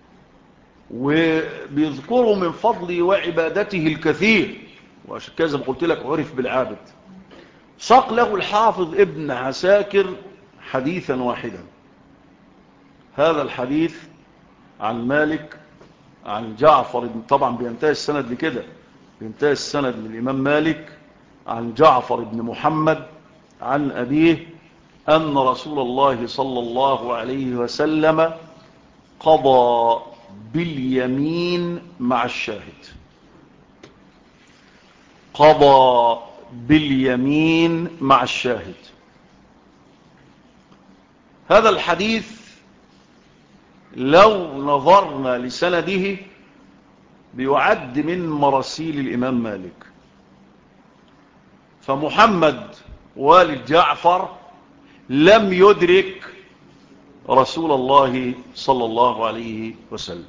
وبيذكروا من فضله وعبادته الكثير، وعشان كذا زي ما قلت لك عرف بالعابد. ساق له الحافظ ابن عساكر حديثا واحدا. هذا الحديث عن مالك عن جعفر، طبعا بينتهي السند لكده، بينتهي السند للإمام مالك عن جعفر بن محمد عن أبيه أن رسول الله صلى الله عليه وسلم قضى باليمين مع الشاهد. قضى باليمين مع الشاهد. هذا الحديث لو نظرنا لسنده بيعد من مراسيل الإمام مالك. فمحمد والد جعفر لم يدرك رسول الله صلى الله عليه وسلم،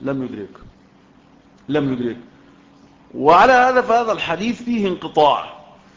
لم يدرك. وعلى هذا فهذا الحديث فيه انقطاع،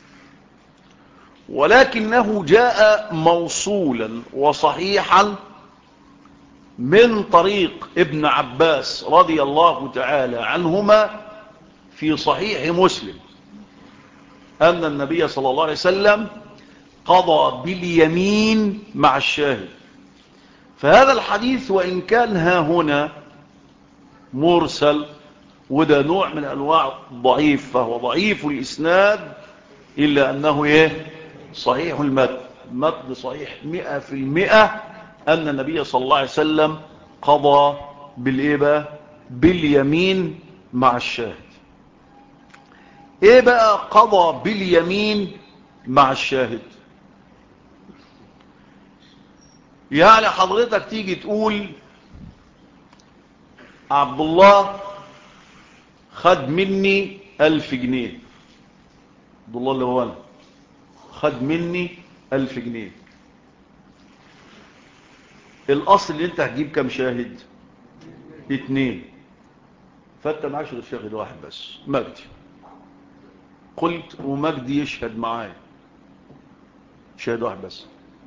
ولكنه جاء موصولا وصحيحا من طريق ابن عباس رضي الله تعالى عنهما في صحيح مسلم أن النبي صلى الله عليه وسلم قضى باليمين مع الشاهد. فهذا الحديث وإن كان ها هنا مرسل، وده نوع من أنواع ضعيف، فهو ضعيف الإسناد، إلا أنه صحيح المتن، متن صحيح 100%، أن النبي صلى الله عليه وسلم قضى باليمين مع الشاهد. ايه بقى قضى باليمين مع الشاهد؟ يعني حضرتك تيجي تقول عبد الله خد مني 1000 جنيه، عبد الله اللي هو أنا خد مني 1000 جنيه. الأصل اللي انت هتجيب كم شاهد؟ 2. فانت معاش غير شاهد واحد بس، مجدي. قلت ومجدي يشهد معايا، شاهد واحد بس.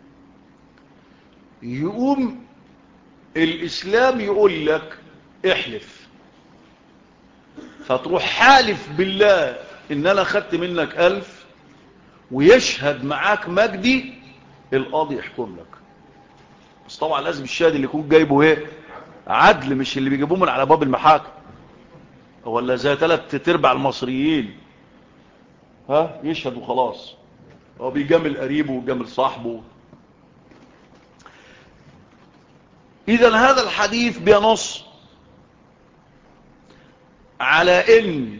يقوم الإسلام يقول لك احلف، فتروح حالف بالله إن أنا خدت منك 1000، ويشهد معاك مجدي، القاضي يحكم لك. بس طبعا لازم الشاهد اللي يكون جايبه ايه؟ عدل، مش اللي بيجيبوه من على باب المحاكم، ولا زي 3/4 المصريين يشهد وخلاص، هو بيجامل قريبه ويجامل صاحبه. إذن هذا الحديث بينص على ان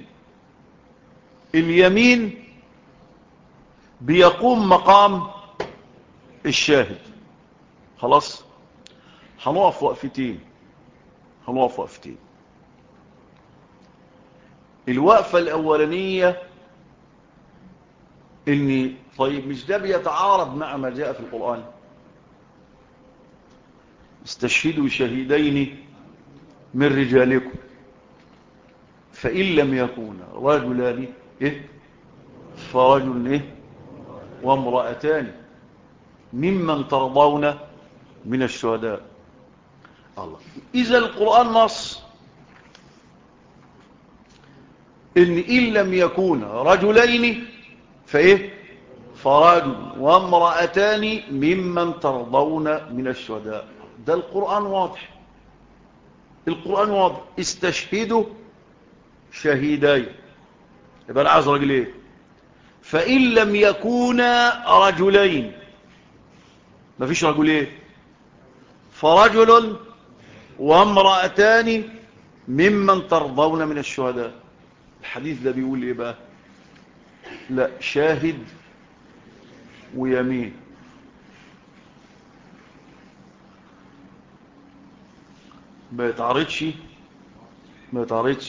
اليمين بيقوم مقام الشاهد. خلاص، هنقف وقفتين. الوقفة الأولانية إن طيب مش ده بيتعارض مع ما جاء في القرآن؟ استشهدوا شهيدين من رجالكم فإن لم يكونا رجلان فرجل وامرأتان ممن ترضون من الشهداء. الله، إذا القرآن نص إن لم يكونا رجلين فرجل وامرأتان ممن ترضون من الشهداء. ده القرآن واضح، استشهدوا شهيدين، يبقى انا عايز رجلين. فإن لم يكونا رجلين، مفيش رجلين، فرجل وامرأتان ممن ترضون من الشهداء. الحديث ده بيقول ايه بقى؟ لا، شاهد ويمين. ما يتعرضش.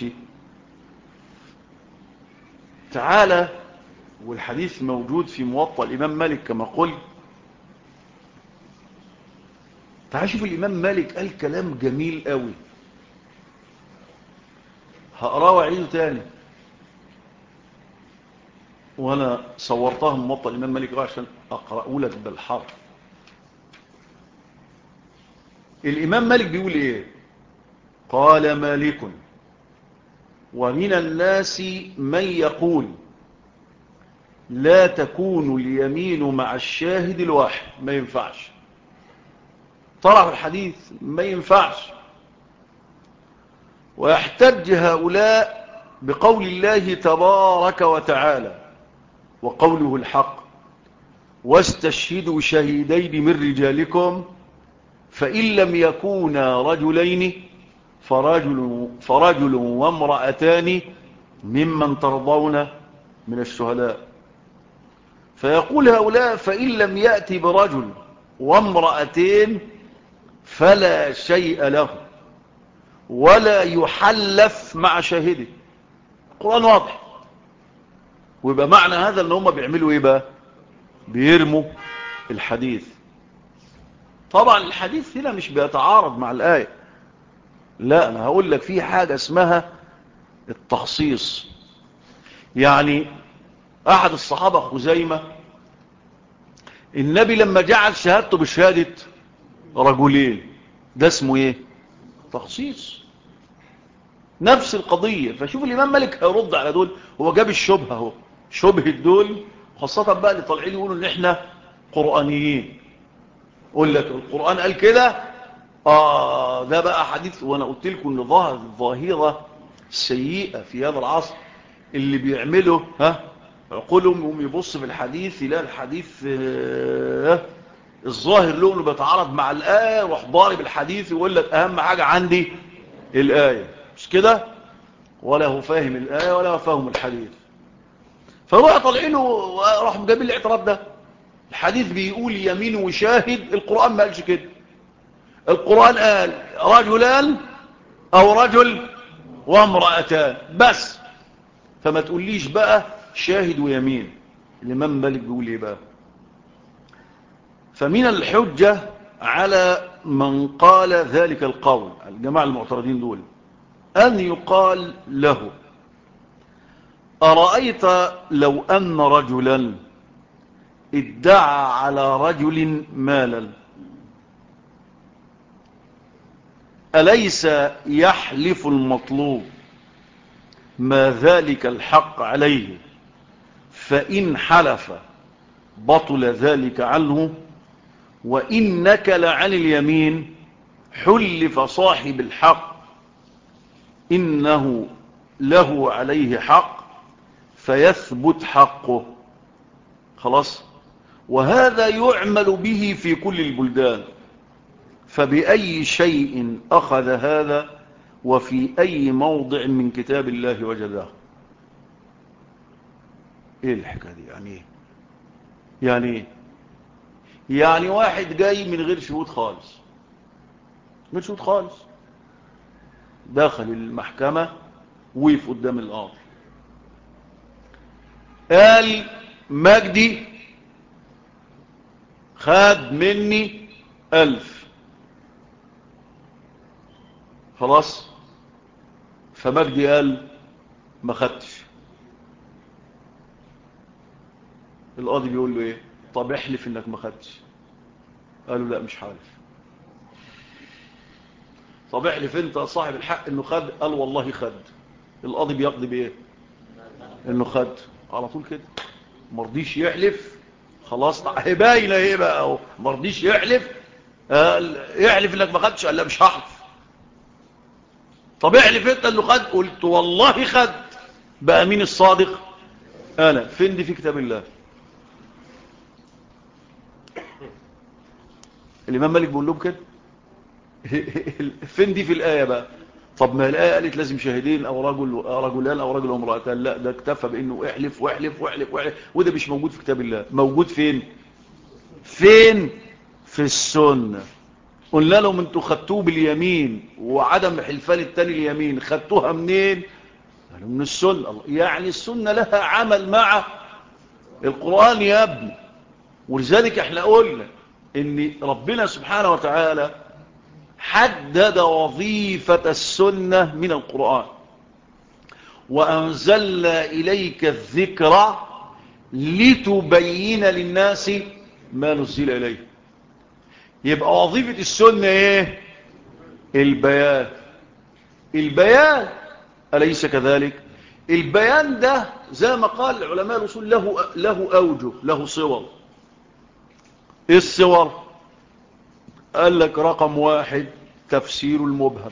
تعالى، والحديث موجود في موطأ الإمام مالك كما قلت. تعال شوف الإمام مالك قال كلام جميل قوي، هقراه وأعيده تاني، وأنا صورتها من موطأ الإمام مالك عشان أقرأه لك بالحرف. الإمام مالك بيقول إيه؟ قال مالك: ومن الناس من يقول لا تكون اليمين مع الشاهد الواحد. ما ينفعش، طرح الحديث ما ينفعش. ويحتج هؤلاء بقول الله تبارك وتعالى، وقوله الحق: واستشهدوا شهيدين من رجالكم فإن لم يكونا رجلين فرجل وامرأتان ممن ترضون من الشهداء. فيقول هؤلاء: فإن لم يأتي برجل وامرأتين فلا شيء له ولا يحلف مع شاهده. القرآن واضح. ويبقى معنى هذا ان هم بيعملوا ايه بقى؟ بيرموا الحديث. طبعا الحديث هنا مش بيتعارض مع الآية، لا، انا هقول لك في حاجة اسمها التخصيص. يعني احد الصحابة خزيمة، النبي لما جعل شهادته بشهادة رجلين، ده اسمه ايه؟ تخصيص. نفس القضية. فشوف الامام مالك هيرد على دول، هو جاب الشبهة اهو، شبهة دول، خاصة بقى اللي طالعين يقولوا ان احنا قرآنيين. اقول لك القرآن قال كده، ده بقى حديث. وانا قلت لكم ان الظاهرة السيئة في هذا العصر اللي بيعملوا عقولهم، يقوم يبص في الحديث يلاقي الحديث الظاهر له انه بيتعارض مع الآية، يروح ضارب الحديث ويقول لك اهم حاجة عندي الآية. مش كده؟ ولا هو فاهم الآية ولا هو فاهم الحديث. فروح طالعينه وراح جايبين الاعتراض ده. الحديث بيقول يمين وشاهد، القرآن ما قالش كده. القرآن قال رجلان او رجل وامرأتان بس. فما تقوليش بقى شاهد ويمين. الإمام مالك بيقول ايه بقى؟ فمن الحجة على من قال ذلك القول، الجماعة المعترضين دول، أن يقال له: أرأيت لو أن رجلا ادعى على رجل مالا، أليس يحلف المطلوب ما ذلك الحق عليه، فإن حلف بطل ذلك عنه، وإنك لعن اليمين حلف صاحب الحق إنه له عليه حق فيثبت حقه. خلاص. وهذا يعمل به في كل البلدان، فبأي شيء أخذ هذا وفي أي موضع من كتاب الله وجده؟ ايه الحكاية دي؟ يعني ايه؟ يعني ايه؟ يعني واحد جاي من غير شهود خالص، من شهود خالص، داخل المحكمة وقف قدام القاضي قال: مجدي خد مني 1000. خلاص. فمجدي قال: ما خدتش. القاضي بيقول له ايه؟ طب احلف انك ما خدتش. قالوا: لا مش حالف. طب احلف انت صاحب الحق انه خد. قال: والله خد. القاضي بيقضي بايه؟ انه خد على طول كده. مرضيش يحلف. خلاص باينه ايه بقى اهو. مرضيش يحلف. قال: يحلف انك ما خدتش. قال: لا مش هحلف. طب احلف انت انه خد. قلت: والله خد. بقى مين الصادق؟ انا. فين دي في كتاب الله؟ الامام مالك بيقول لهم كده. فين دي في الايه بقى؟ طب ما الايه قالت لازم شاهدين او رجلان او رجل وامرأتان. لا، ده اكتفى بانه احلف واحلف واحلف واحلف، وده مش موجود في كتاب الله. موجود فين؟ فين؟ في السنه. قلنا لهم: انتوا خدتوه باليمين وعدم حلفان التاني اليمين، خدتوها منين؟ قالوا: من السنه. يعني السنه لها عمل مع القرآن يا ابني. ولذلك احنا قلنا ان ربنا سبحانه وتعالى حدد وظيفة السنة من القرآن: وأنزلنا إليك الذكر لتبين للناس ما نزل إليه. يبقى وظيفة السنة ايه؟ البيان. البيان. أليس كذلك؟ البيان ده زي ما قال علماء الأصول له أوجه، له صور. ايه الصور؟ قال لك: رقم 1 تفسير المبهم.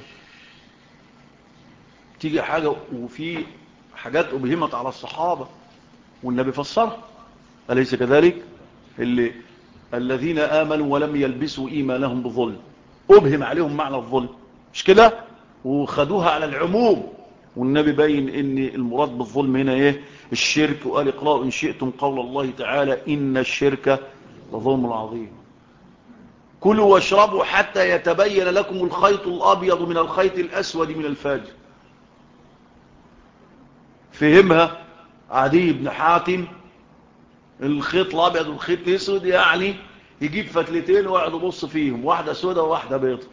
تيجي حاجة وفي حاجات أبهمت على الصحابة والنبي فسرها. أليس كذلك؟ الذين آمنوا ولم يلبسوا إيمانهم بظلم، أبهم عليهم معنى الظلم، مش كده؟ وخدوها على العموم. والنبي بين ان المراد بالظلم هنا ايه؟ الشرك. وقال: اقرأوا إن شئتم قول الله تعالى: إن الشرك لظلم عظيم. كلوا واشربوا حتى يتبين لكم الخيط الأبيض من الخيط الأسود من الفجر. فهمها عدي بن حاتم: الخيط الأبيض والخيط الأسود يعني يجيب فتلتين ويقعد يبص فيهم، واحدة سودة وواحدة بيضة،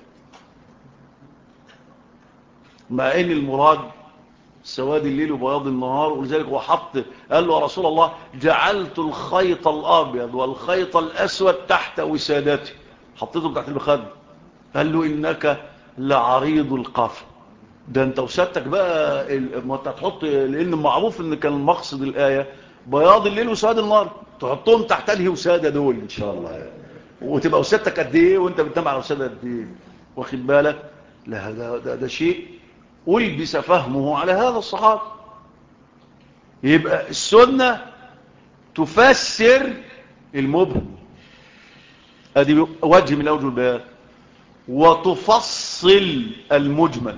مع ان المراد سواد الليل وبياض النهار. ولذلك هو قال له: يا رسول الله، جعلت الخيط الأبيض والخيط الأسود تحت وسادتي، حطيتهم تحت المخد. قال له: إنك لعريض القفا. ده انت وسادتك بقى ما انت هتحط، لان معروف ان كان مقصد الآية بياض الليل وسواد النهار، تحطهم تحت انهي وسادة دول ان شاء الله يعني. وتبقى وسادتك قد ايه وانت بتنام على وسادة قد ايه؟ واخد بالك؟ لا، ده شيء ألبس فهمه على هذا الصحابة. يبقى السنة تفسر المبهم، ادي وجه من اوجه البيان، وتفصل المجمل.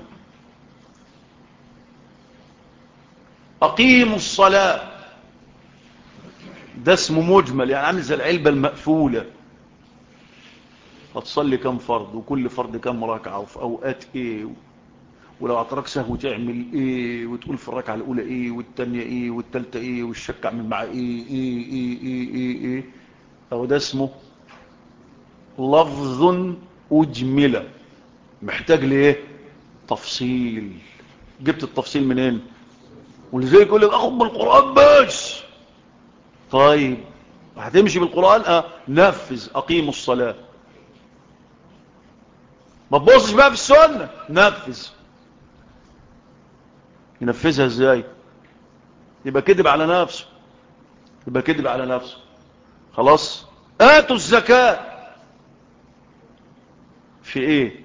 أقيموا الصلاة، ده اسمه مجمل، يعني عامل زي العلبة المقفولة. هتصلي كم فرض، وكل فرض كم ركعة، وفي أوقات إيه، ولو اعترك سهو تعمل إيه، وتقول في الركعة الأولى إيه، والتانية إيه، والتالتة إيه، والشك عمل مع إيه إيه إيه إيه إيه إيه. أو ده اسمه لفظ أجمل، محتاج لإيه؟ تفصيل. جبت التفصيل منين؟ ولذلك يقول لك أخذ بالقرآن بس. طيب هتمشي بالقرآن؟ نفذ. أقيموا الصلاة. ما تبصش بقى في السنة، نفذ. ينفذها ازاي؟ يبقى كذب على نفسه، يبقى كذب على نفسه. خلاص. آتوا الزكاة في ايه؟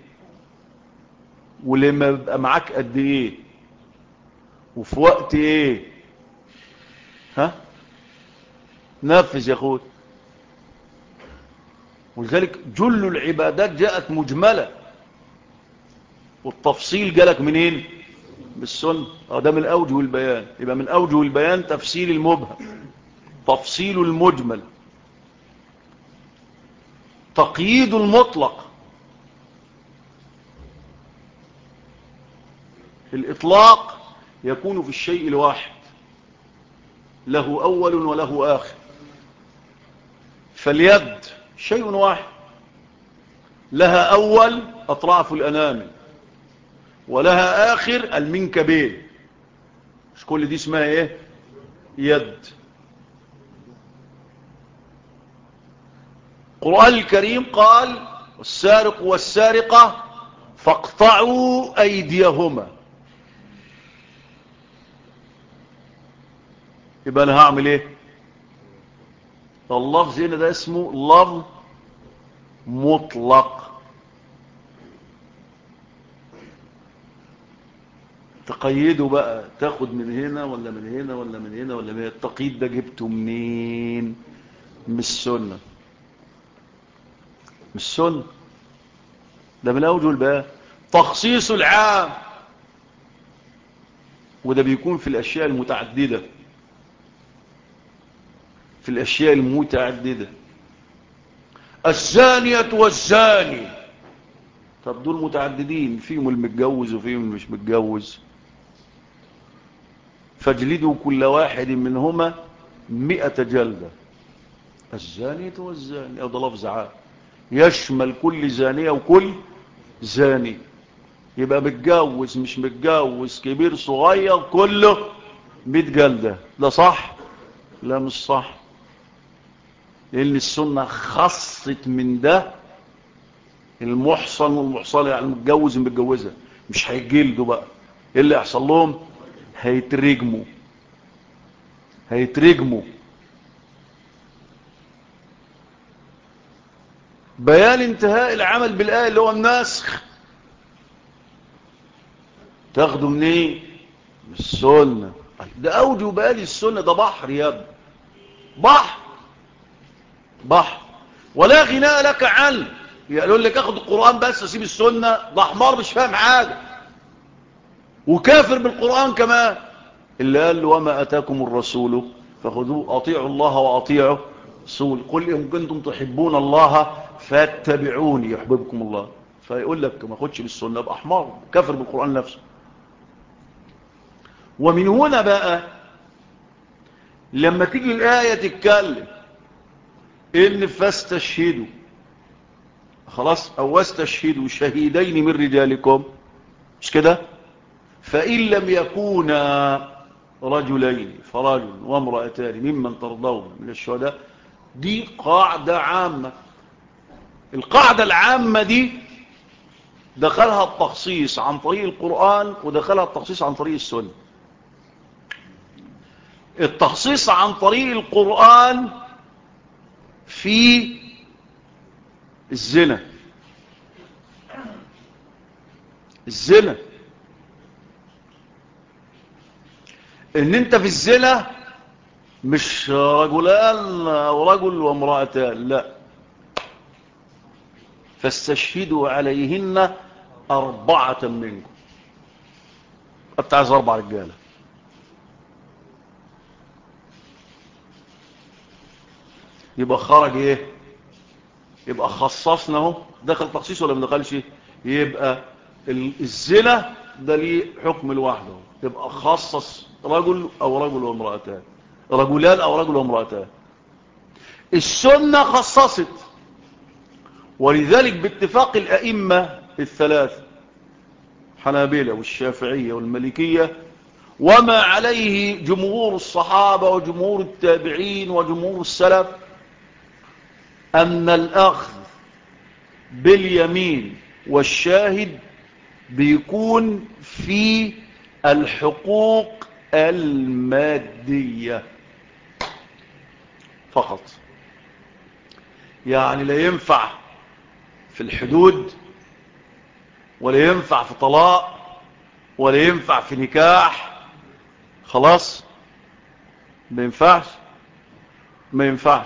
ولما يبقى معاك قد ايه؟ وفي وقت ايه؟ نفذ يا اخوي. ولذلك جل العبادات جاءت مجملة، والتفصيل جالك منين؟ بالسنة. ده من اوجه البيان. يبقى من اوجه البيان تفسير المبهم، تفصيل المجمل، تقييد المطلق. الإطلاق يكون في الشيء الواحد، له أول وله آخر. فاليد شيء واحد، لها أول أطراف الأنامل، ولها آخر المنكبين. مش كل دي اسمها إيه؟ يد. القرآن الكريم قال والسارق والسارقة فاقطعوا أيديهما. يبقى أنا هعمل إيه؟ اللفظ هنا ده اسمه لفظ مطلق. تقيده بقى، تاخد من هنا ولا من هنا ولا من هنا ولا من هنا. التقييد ده جبته منين؟ من السنة. من السنة. ده من أوجه البيان. تخصيص العام، وده بيكون في الأشياء المتعددة، في الأشياء المتعددة. الزانية والزاني، طب دول متعددين، فيهم المتجوز وفيهم المش متجوز. فاجلدوا كل واحد منهما 100 جلدة. الزانية والزاني، ده لفظ عام يشمل كل زانية وكل زاني. يبقى متجوز مش متجوز، كبير صغير، كله 100 جلدة. ده صح؟ لا مش صح، لأن السنة خصت من ده المحصن والمحصنة، يعني المتجوز والمتجوزة مش هيجلدوا بقى. ايه اللي يحصل لهم؟ هيترجموا. هيترجموا. بيان انتهاء العمل بالآية اللي هو النسخ. تاخده منين؟ من السنة. ده أوجه بيان السنة. ده بحر يا ابني، بحر، بحر، ولا غناء لك عنه. يقول لك اخد القرآن بس اسيب السنة، ده حمار مش فاهم حاجة وكافر بالقرآن كمان. اللي قال له وما أتاكم الرسول فخذوه، أطيعوا الله وأطيعوا رسول. قل إن كنتم تحبون الله فاتبعوني يحببكم الله. فيقول لك ما خدش بالسنة، يبقى حمار كافر بالقرآن نفسه. ومن هنا بقى لما تيجي الآية تتكلم إن فاستشهدوا، خلاص، أو واستشهدوا شهيدين من رجالكم، مش كده؟ فإن لم يكونا رجلين فرجل وامرأتان ممن ترضون من الشهداء. دي قاعدة عامة. القاعدة العامة دي دخلها التخصيص عن طريق القرآن، ودخلها التخصيص عن طريق السنة. التخصيص عن طريق القرآن في الزنا. الزنا ان انت في الزنا مش رجلان او رجل وامرأتان، لا، فاستشهدوا عليهن 4 منكم. انت عايز 4 رجاله. يبقى خرج ايه؟ يبقى خصصنا اهو. دخل تخصيص ولا ما دخلش؟ يبقى الزنا ده ليه حكم لوحده، يبقى خصص رجل او رجل وامرأتان، رجلان او رجل وامرأتان. السنة خصصت ولذلك باتفاق الأئمة الثلاثة حنابلة والشافعية والمالكية وما عليه جمهور الصحابة وجمهور التابعين وجمهور السلف أن الأخذ باليمين والشاهد بيكون في الحقوق المادية فقط. يعني لا ينفع في الحدود ولا ينفع في طلاق ولا ينفع في نكاح. خلاص ما ينفعش، ما ينفعش.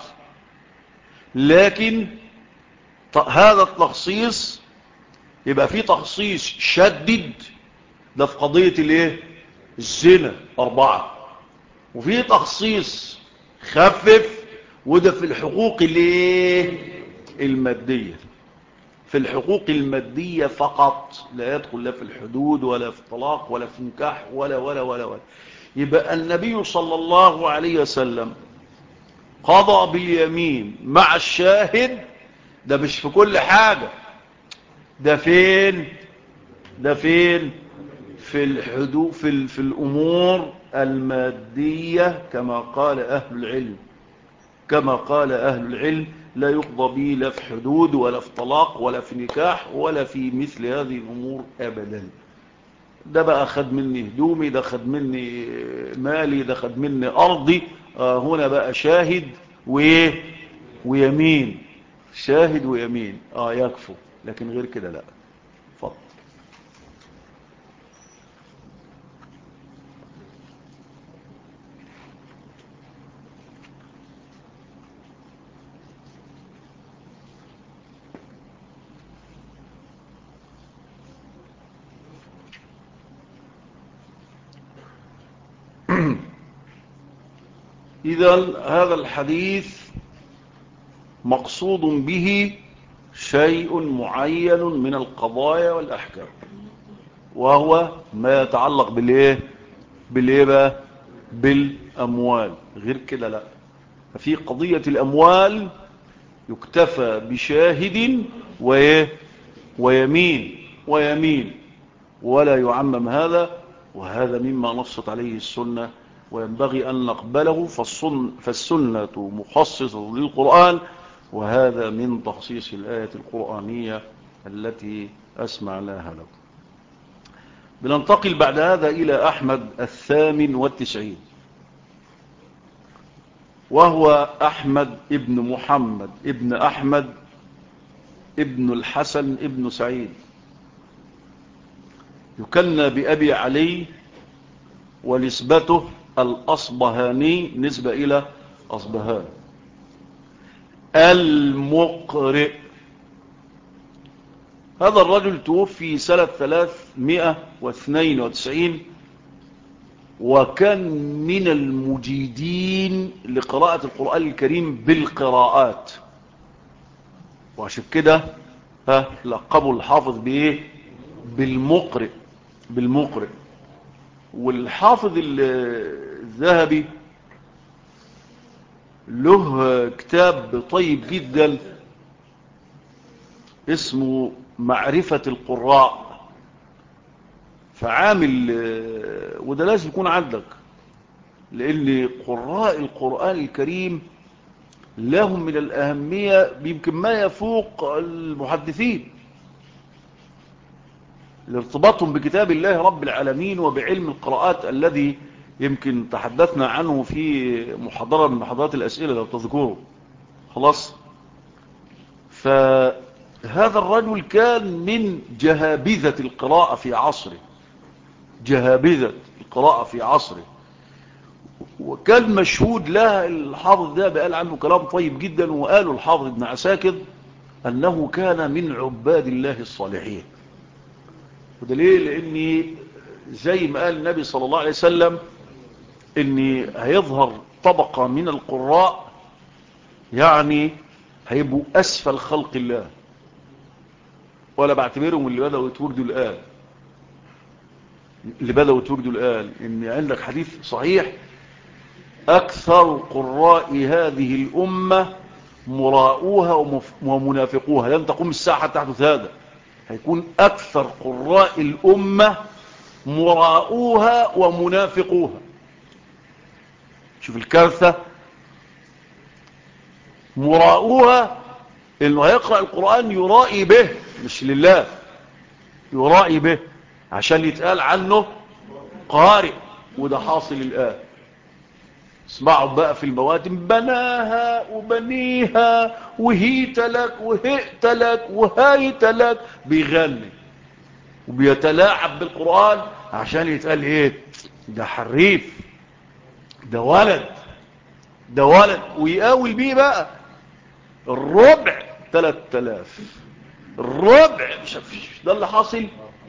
لكن هذا التخصيص يبقى فيه تخصيص شدد، ده في قضية الايه؟ الزنا 4. وفيه تخصيص خفف، وده في الحقوق الايه؟ المادية. في الحقوق المادية فقط، لا يدخل لا في الحدود ولا في الطلاق ولا في نكاح ولا ولا ولا ولا. يبقى النبي صلى الله عليه وسلم قضى باليمين مع الشاهد، ده مش في كل حاجة، ده فين؟ ده فين؟ في الحدود، في الأمور المادية كما قال أهل العلم. كما قال أهل العلم لا يقضى به لا في حدود ولا في طلاق ولا في نكاح ولا في مثل هذه الأمور أبدا. ده بقى خد مني هدومي، ده خد مني مالي، ده خد مني أرضي، هنا بقى شاهد وإيه؟ ويمين. شاهد ويمين يكفو، لكن غير كده لا. فضل. إذا هذا الحديث مقصود به شيء معين من القضايا والأحكام، وهو ما يتعلق بالإيه؟ بالإيه بقى؟ بالأموال. غير كده لا. في قضية الأموال يكتفى بشاهد وإيه؟ ويمين ويمين، ولا يعمم هذا. وهذا مما نصت عليه السنة وينبغي أن نقبله، فالسنة مخصصة للقرآن، وهذا من تخصيص الآية القرآنية التي أسمعناها لكم. بننتقل بعد هذا إلى أحمد 98، وهو أحمد ابن محمد ابن أحمد ابن الحسن ابن سعيد، يكنى بأبي علي، ونسبته الأصبهاني، نسبة إلى أصبهان. المقرئ. هذا الرجل توفي سنة 392، وكان من المجيدين لقراءة القرآن الكريم بالقراءات، وعشان كده لقبوا الحافظ بإيه؟ بالمقرئ. بالمقرئ. والحافظ الذهبي له كتاب طيب جدا اسمه معرفة القراء، فعامل، وده لازم يكون عندك، لأن قراء القرآن الكريم لهم من الأهمية يمكن ما يفوق المحدثين، لارتباطهم بكتاب الله رب العالمين وبعلم القراءات الذي يمكن تحدثنا عنه في محاضرة من محاضرات الأسئلة لو تذكروا. خلاص. فهذا الرجل كان من جهابذة القراءة في عصره، جهابذة القراءة في عصره، وكان مشهود لها. الحافظ ده قال عنه كلام طيب جدا، وقالوا الحافظ ابن عساكر أنه كان من عباد الله الصالحين. ودليل لأن زي ما قال النبي صلى الله عليه وسلم ان هيظهر طبقة من القراء يعني هيبقوا أسفل خلق الله، ولا بعتبرهم اللي بدأوا يتوجدوا الآن، اللي بدأوا يتوجدوا الآن. ان عندك حديث صحيح: أكثر قراء هذه الأمة مراؤوها ومنافقوها. لن تقوم الساعة حتى تحدث هذا. هيكون أكثر قراء الأمة مراؤوها ومنافقوها. شوف الكارثة. مراؤوها إنه هيقرأ القرآن يرائي به، مش لله، يرائي به عشان يتقال عنه قارئ. وده حاصل الآن. اسمعوا بقى في المواتم: بناها وبنيها وهيت لك وهئت لك وهايت لك. بيغني وبيتلاعب بالقرآن عشان يتقال ايه؟ ده حريف، ده ولد، ده ولد. ويقاول بيه بقى الربع 3000. الربع مش ده اللي حاصل.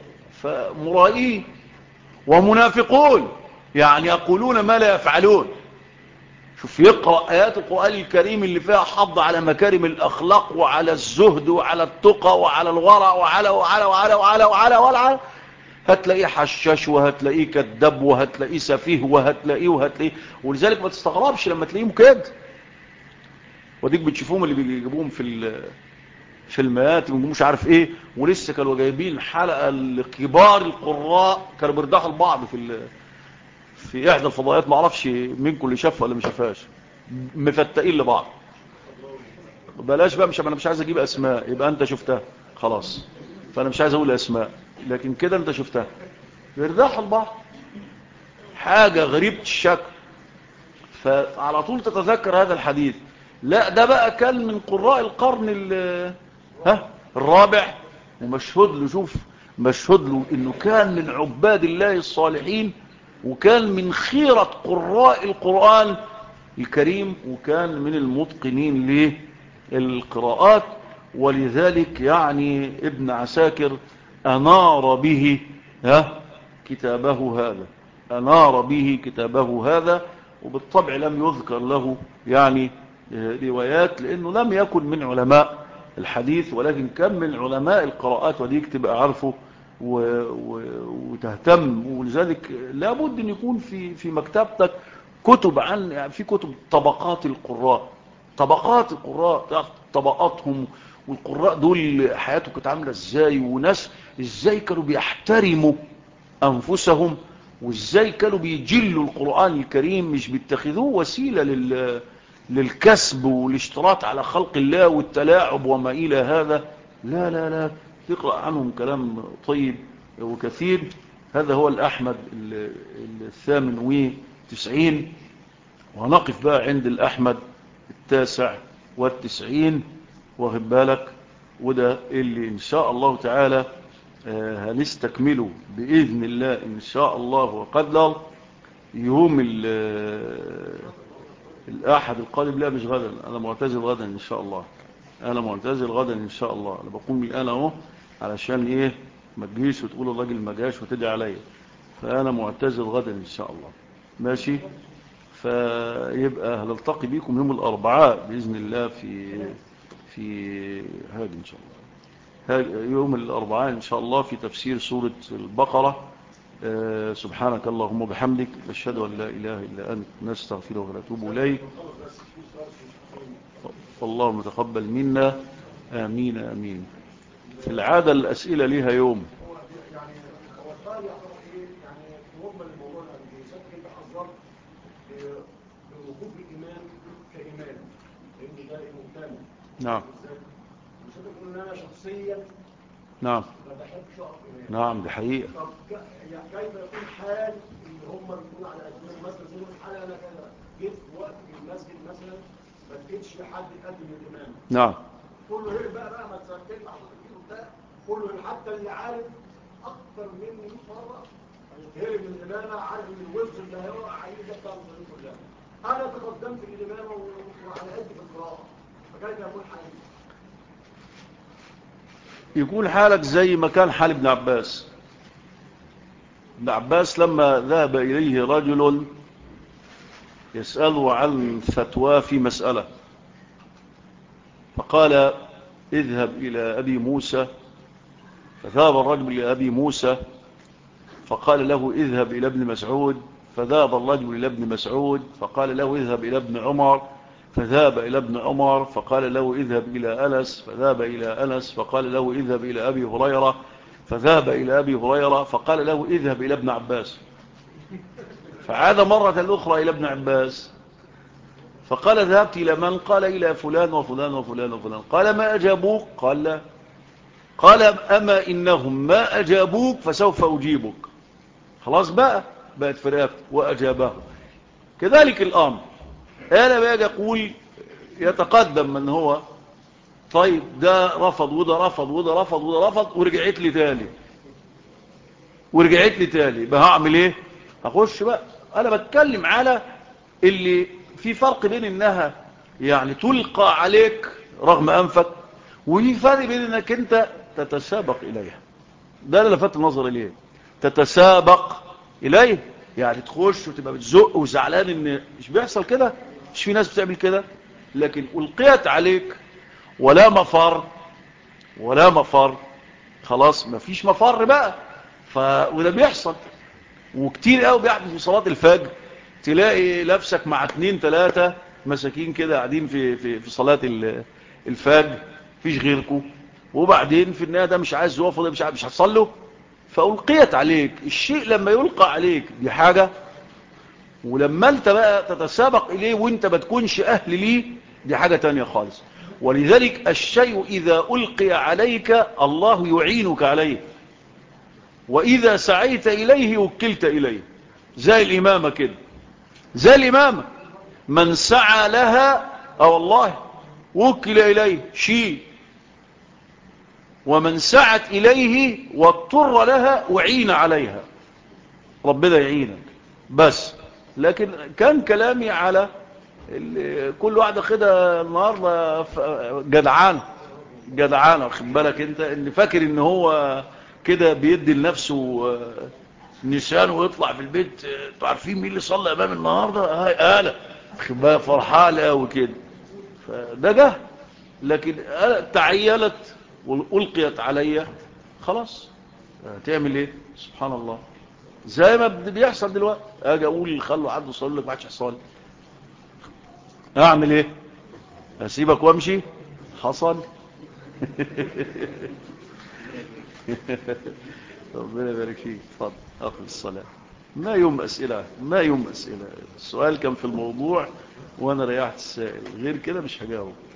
فمرائين ومنافقون يعني يقولون ما لا يفعلون. شوف يقرأ آيات القرآن الكريم اللي فيها حض على مكارم الأخلاق وعلى الزهد وعلى التقى وعلى الورع وعلى وعلى وعلى وعلى وعلى وعلى، هتلاقيه حشاش وهتلاقيه كذاب وهتلاقيه سفيه وهتلاقيه. ولذلك ما تستغربش لما تلاقيهم كده. وديك بتشوفوهم اللي بيجيبوهم في المآتم مش عارف ايه. ولسه كانوا جايبين حلقة لكبار القراء كانوا بيردحوا لبعض في احدى الفضائيات. ما اعرفش منكم اللي شافها ولا ما شافهاش. مفتقين لبعض. بلاش بقى، انا مش عايز اجيب اسماء، يبقى انت شفتها خلاص. فانا مش عايز اقول اسماء، لكن كده انت شفتها. بيردحوا لبعض حاجة غريبة الشكل. فعلى طول تتذكر هذا الحديث. لا ده بقى كان من قراء القرن الرابع. ومشهود له، شوف مشهود له انه كان من عباد الله الصالحين، وكان من خيرة قراء القرآن الكريم، وكان من المتقنين للقراءات. ولذلك يعني ابن عساكر أنار به كتابه هذا. أنار به كتابه هذا. وبالطبع لم يذكر له يعني روايات، لأنه لم يكن من علماء الحديث، ولكن كان من علماء القراءات. وديك تبقى عارفه وتهتم. ولذلك لابد أن يكون في مكتبتك كتب عن يعني في كتب طبقات القراء. طبقات القراء، تعرف طبقاتهم. والقراء دول حياتهم كانت عامله ازاي، وناس ازاي كانوا بيحترموا انفسهم، وازاي كانوا بيجلوا القرآن الكريم، مش بيتخذوه وسيلة للكسب والاشتراط على خلق الله والتلاعب وما إلى هذا. لا لا لا، تقرأ عنهم كلام طيب وكثير. هذا هو الأحمد 98. وهنقف بقى عند الأحمد 99. واخد بالك؟ وده اللي إن شاء الله تعالى هنستكمله بإذن الله إن شاء الله وقدر يوم الأحد القادم. لا مش غدا، أنا معتزل غدا إن شاء الله. أنا معتزل غدا إن شاء الله. أنا بقوم من الآن أهو علشان إيه ما تجيش وتقول الراجل ما جاش وتدعي عليا. فأنا معتزل غدا إن شاء الله. ماشي. فيبقى هنلتقي بكم يوم الأربعاء بإذن الله في هذا إن شاء الله. يوم الأربعاء إن شاء الله في تفسير سورة البقرة. سبحانك اللهم وبحمدك، نشهد أن لا إله إلا أنت، نستغفرك ونتوب إليك. اللهم تقبل منا. آمين آمين. في العادة الأسئلة ليها يوم. نعم. نعم. نعم دي حقيقة. طب كيف يكون حال اللي هم بيقولوا على أسئلة مثلا زي الحالة أنا كده جيت في وقت في المسجد مثلا ما لقيتش حد يقدم الإمام. نعم. كله هرب بقى ما تسكتش عشان تجيبه بتاع كله حتى اللي عارف أكثر مني 100 مرة هرب من الإمامة، عارف ان الوزن اللي هيقع عليه ده بتاع المصارين كلها. أنا تقدمت الإمامة وعلى قد في القراءة، فكيف يكون حالي؟ يكون حالك زي ما كان حال ابن عباس. ابن عباس لما ذهب إليه رجل يسأله عن فتوى في مسألة، فقال اذهب إلى أبي موسى. فذهب الرجل إلى أبي موسى فقال له اذهب إلى ابن مسعود. فذهب الرجل إلى ابن مسعود فقال له اذهب إلى ابن عمر. فذهب إلى ابن عمر فقال له اذهب إلى أنس، فذهب إلى أنس فقال له اذهب إلى أبي هريرة، فذهب إلى أبي هريرة فقال له اذهب إلى ابن عباس، فعاد مرة أخرى إلى ابن عباس فقال ذهبت إلى من؟ قال إلى فلان وفلان وفلان وفلان. قال ما أجابوك؟ قال لا. قال أما إنهم ما أجابوك فسوف أجيبك. خلاص بقت فرقت وأجابه. كذلك الأمر أنا بقى أقول يتقدم من هو طيب ده رفض وده رفض وده رفض وده رفض ورجعت لي تالي بقى هعمل ايه؟ هخش بقى. انا بتكلم على اللي في فرق بين انها يعني تلقى عليك رغم انفك، وفي فرق بين انك انت تتسابق اليها. ده اللي لفت النظر اليه، تتسابق اليه يعني تخش وتبقى بتزق وزعلان ان مش بيحصل كده، مش في ناس بتعمل كده، لكن ألقيت عليك ولا مفر خلاص مفيش مفر بقى. وده بيحصل وكتير قوي بيحدث في صلاة الفجر، تلاقي نفسك مع 2 3 مساكين كده قاعدين في صلاة الفجر فيش غيركم، وبعدين في النهاية ده مش عايز يقف وده مش هتصلوا، فألقيت عليك الشيء. لما يلقى عليك دي حاجة، ولما انت بقى تتسابق اليه وانت ما تكونش اهل ليه دي حاجة تانية خالص. ولذلك الشيء اذا القي عليك الله يعينك عليه، واذا سعيت اليه وكلت اليه. زي الامامة كده، زي الامامة من سعى لها والله وكل اليه شيء، ومن سعت اليه واضطر لها وعين عليها ربنا يعينك بس. لكن كان كلامي على كل واحد خدها النهارده جدعانه واخد بالك انت ان فاكر ان هو كده بيدي لنفسه نسان ويطلع في البيت انتوا عارفين مين اللي صلى امام النهارده؟ هاي انا واخد بالك فرحان قوي كده. فده جه، لكن تعيلت والقيت عليا خلاص هتعمل ايه؟ سبحان الله. زي ما بيحصل دلوقتي اجي اقول خلوا حد يصلي لك ما عادش يحصل، اعمل ايه؟ اسيبك وامشي؟ حصل. ربنا يبارك فيك. اتفضل اخذ الصلاه. ما يوم اسئله السؤال كان في الموضوع وانا ريحت السائل، غير كده مش هجاوب.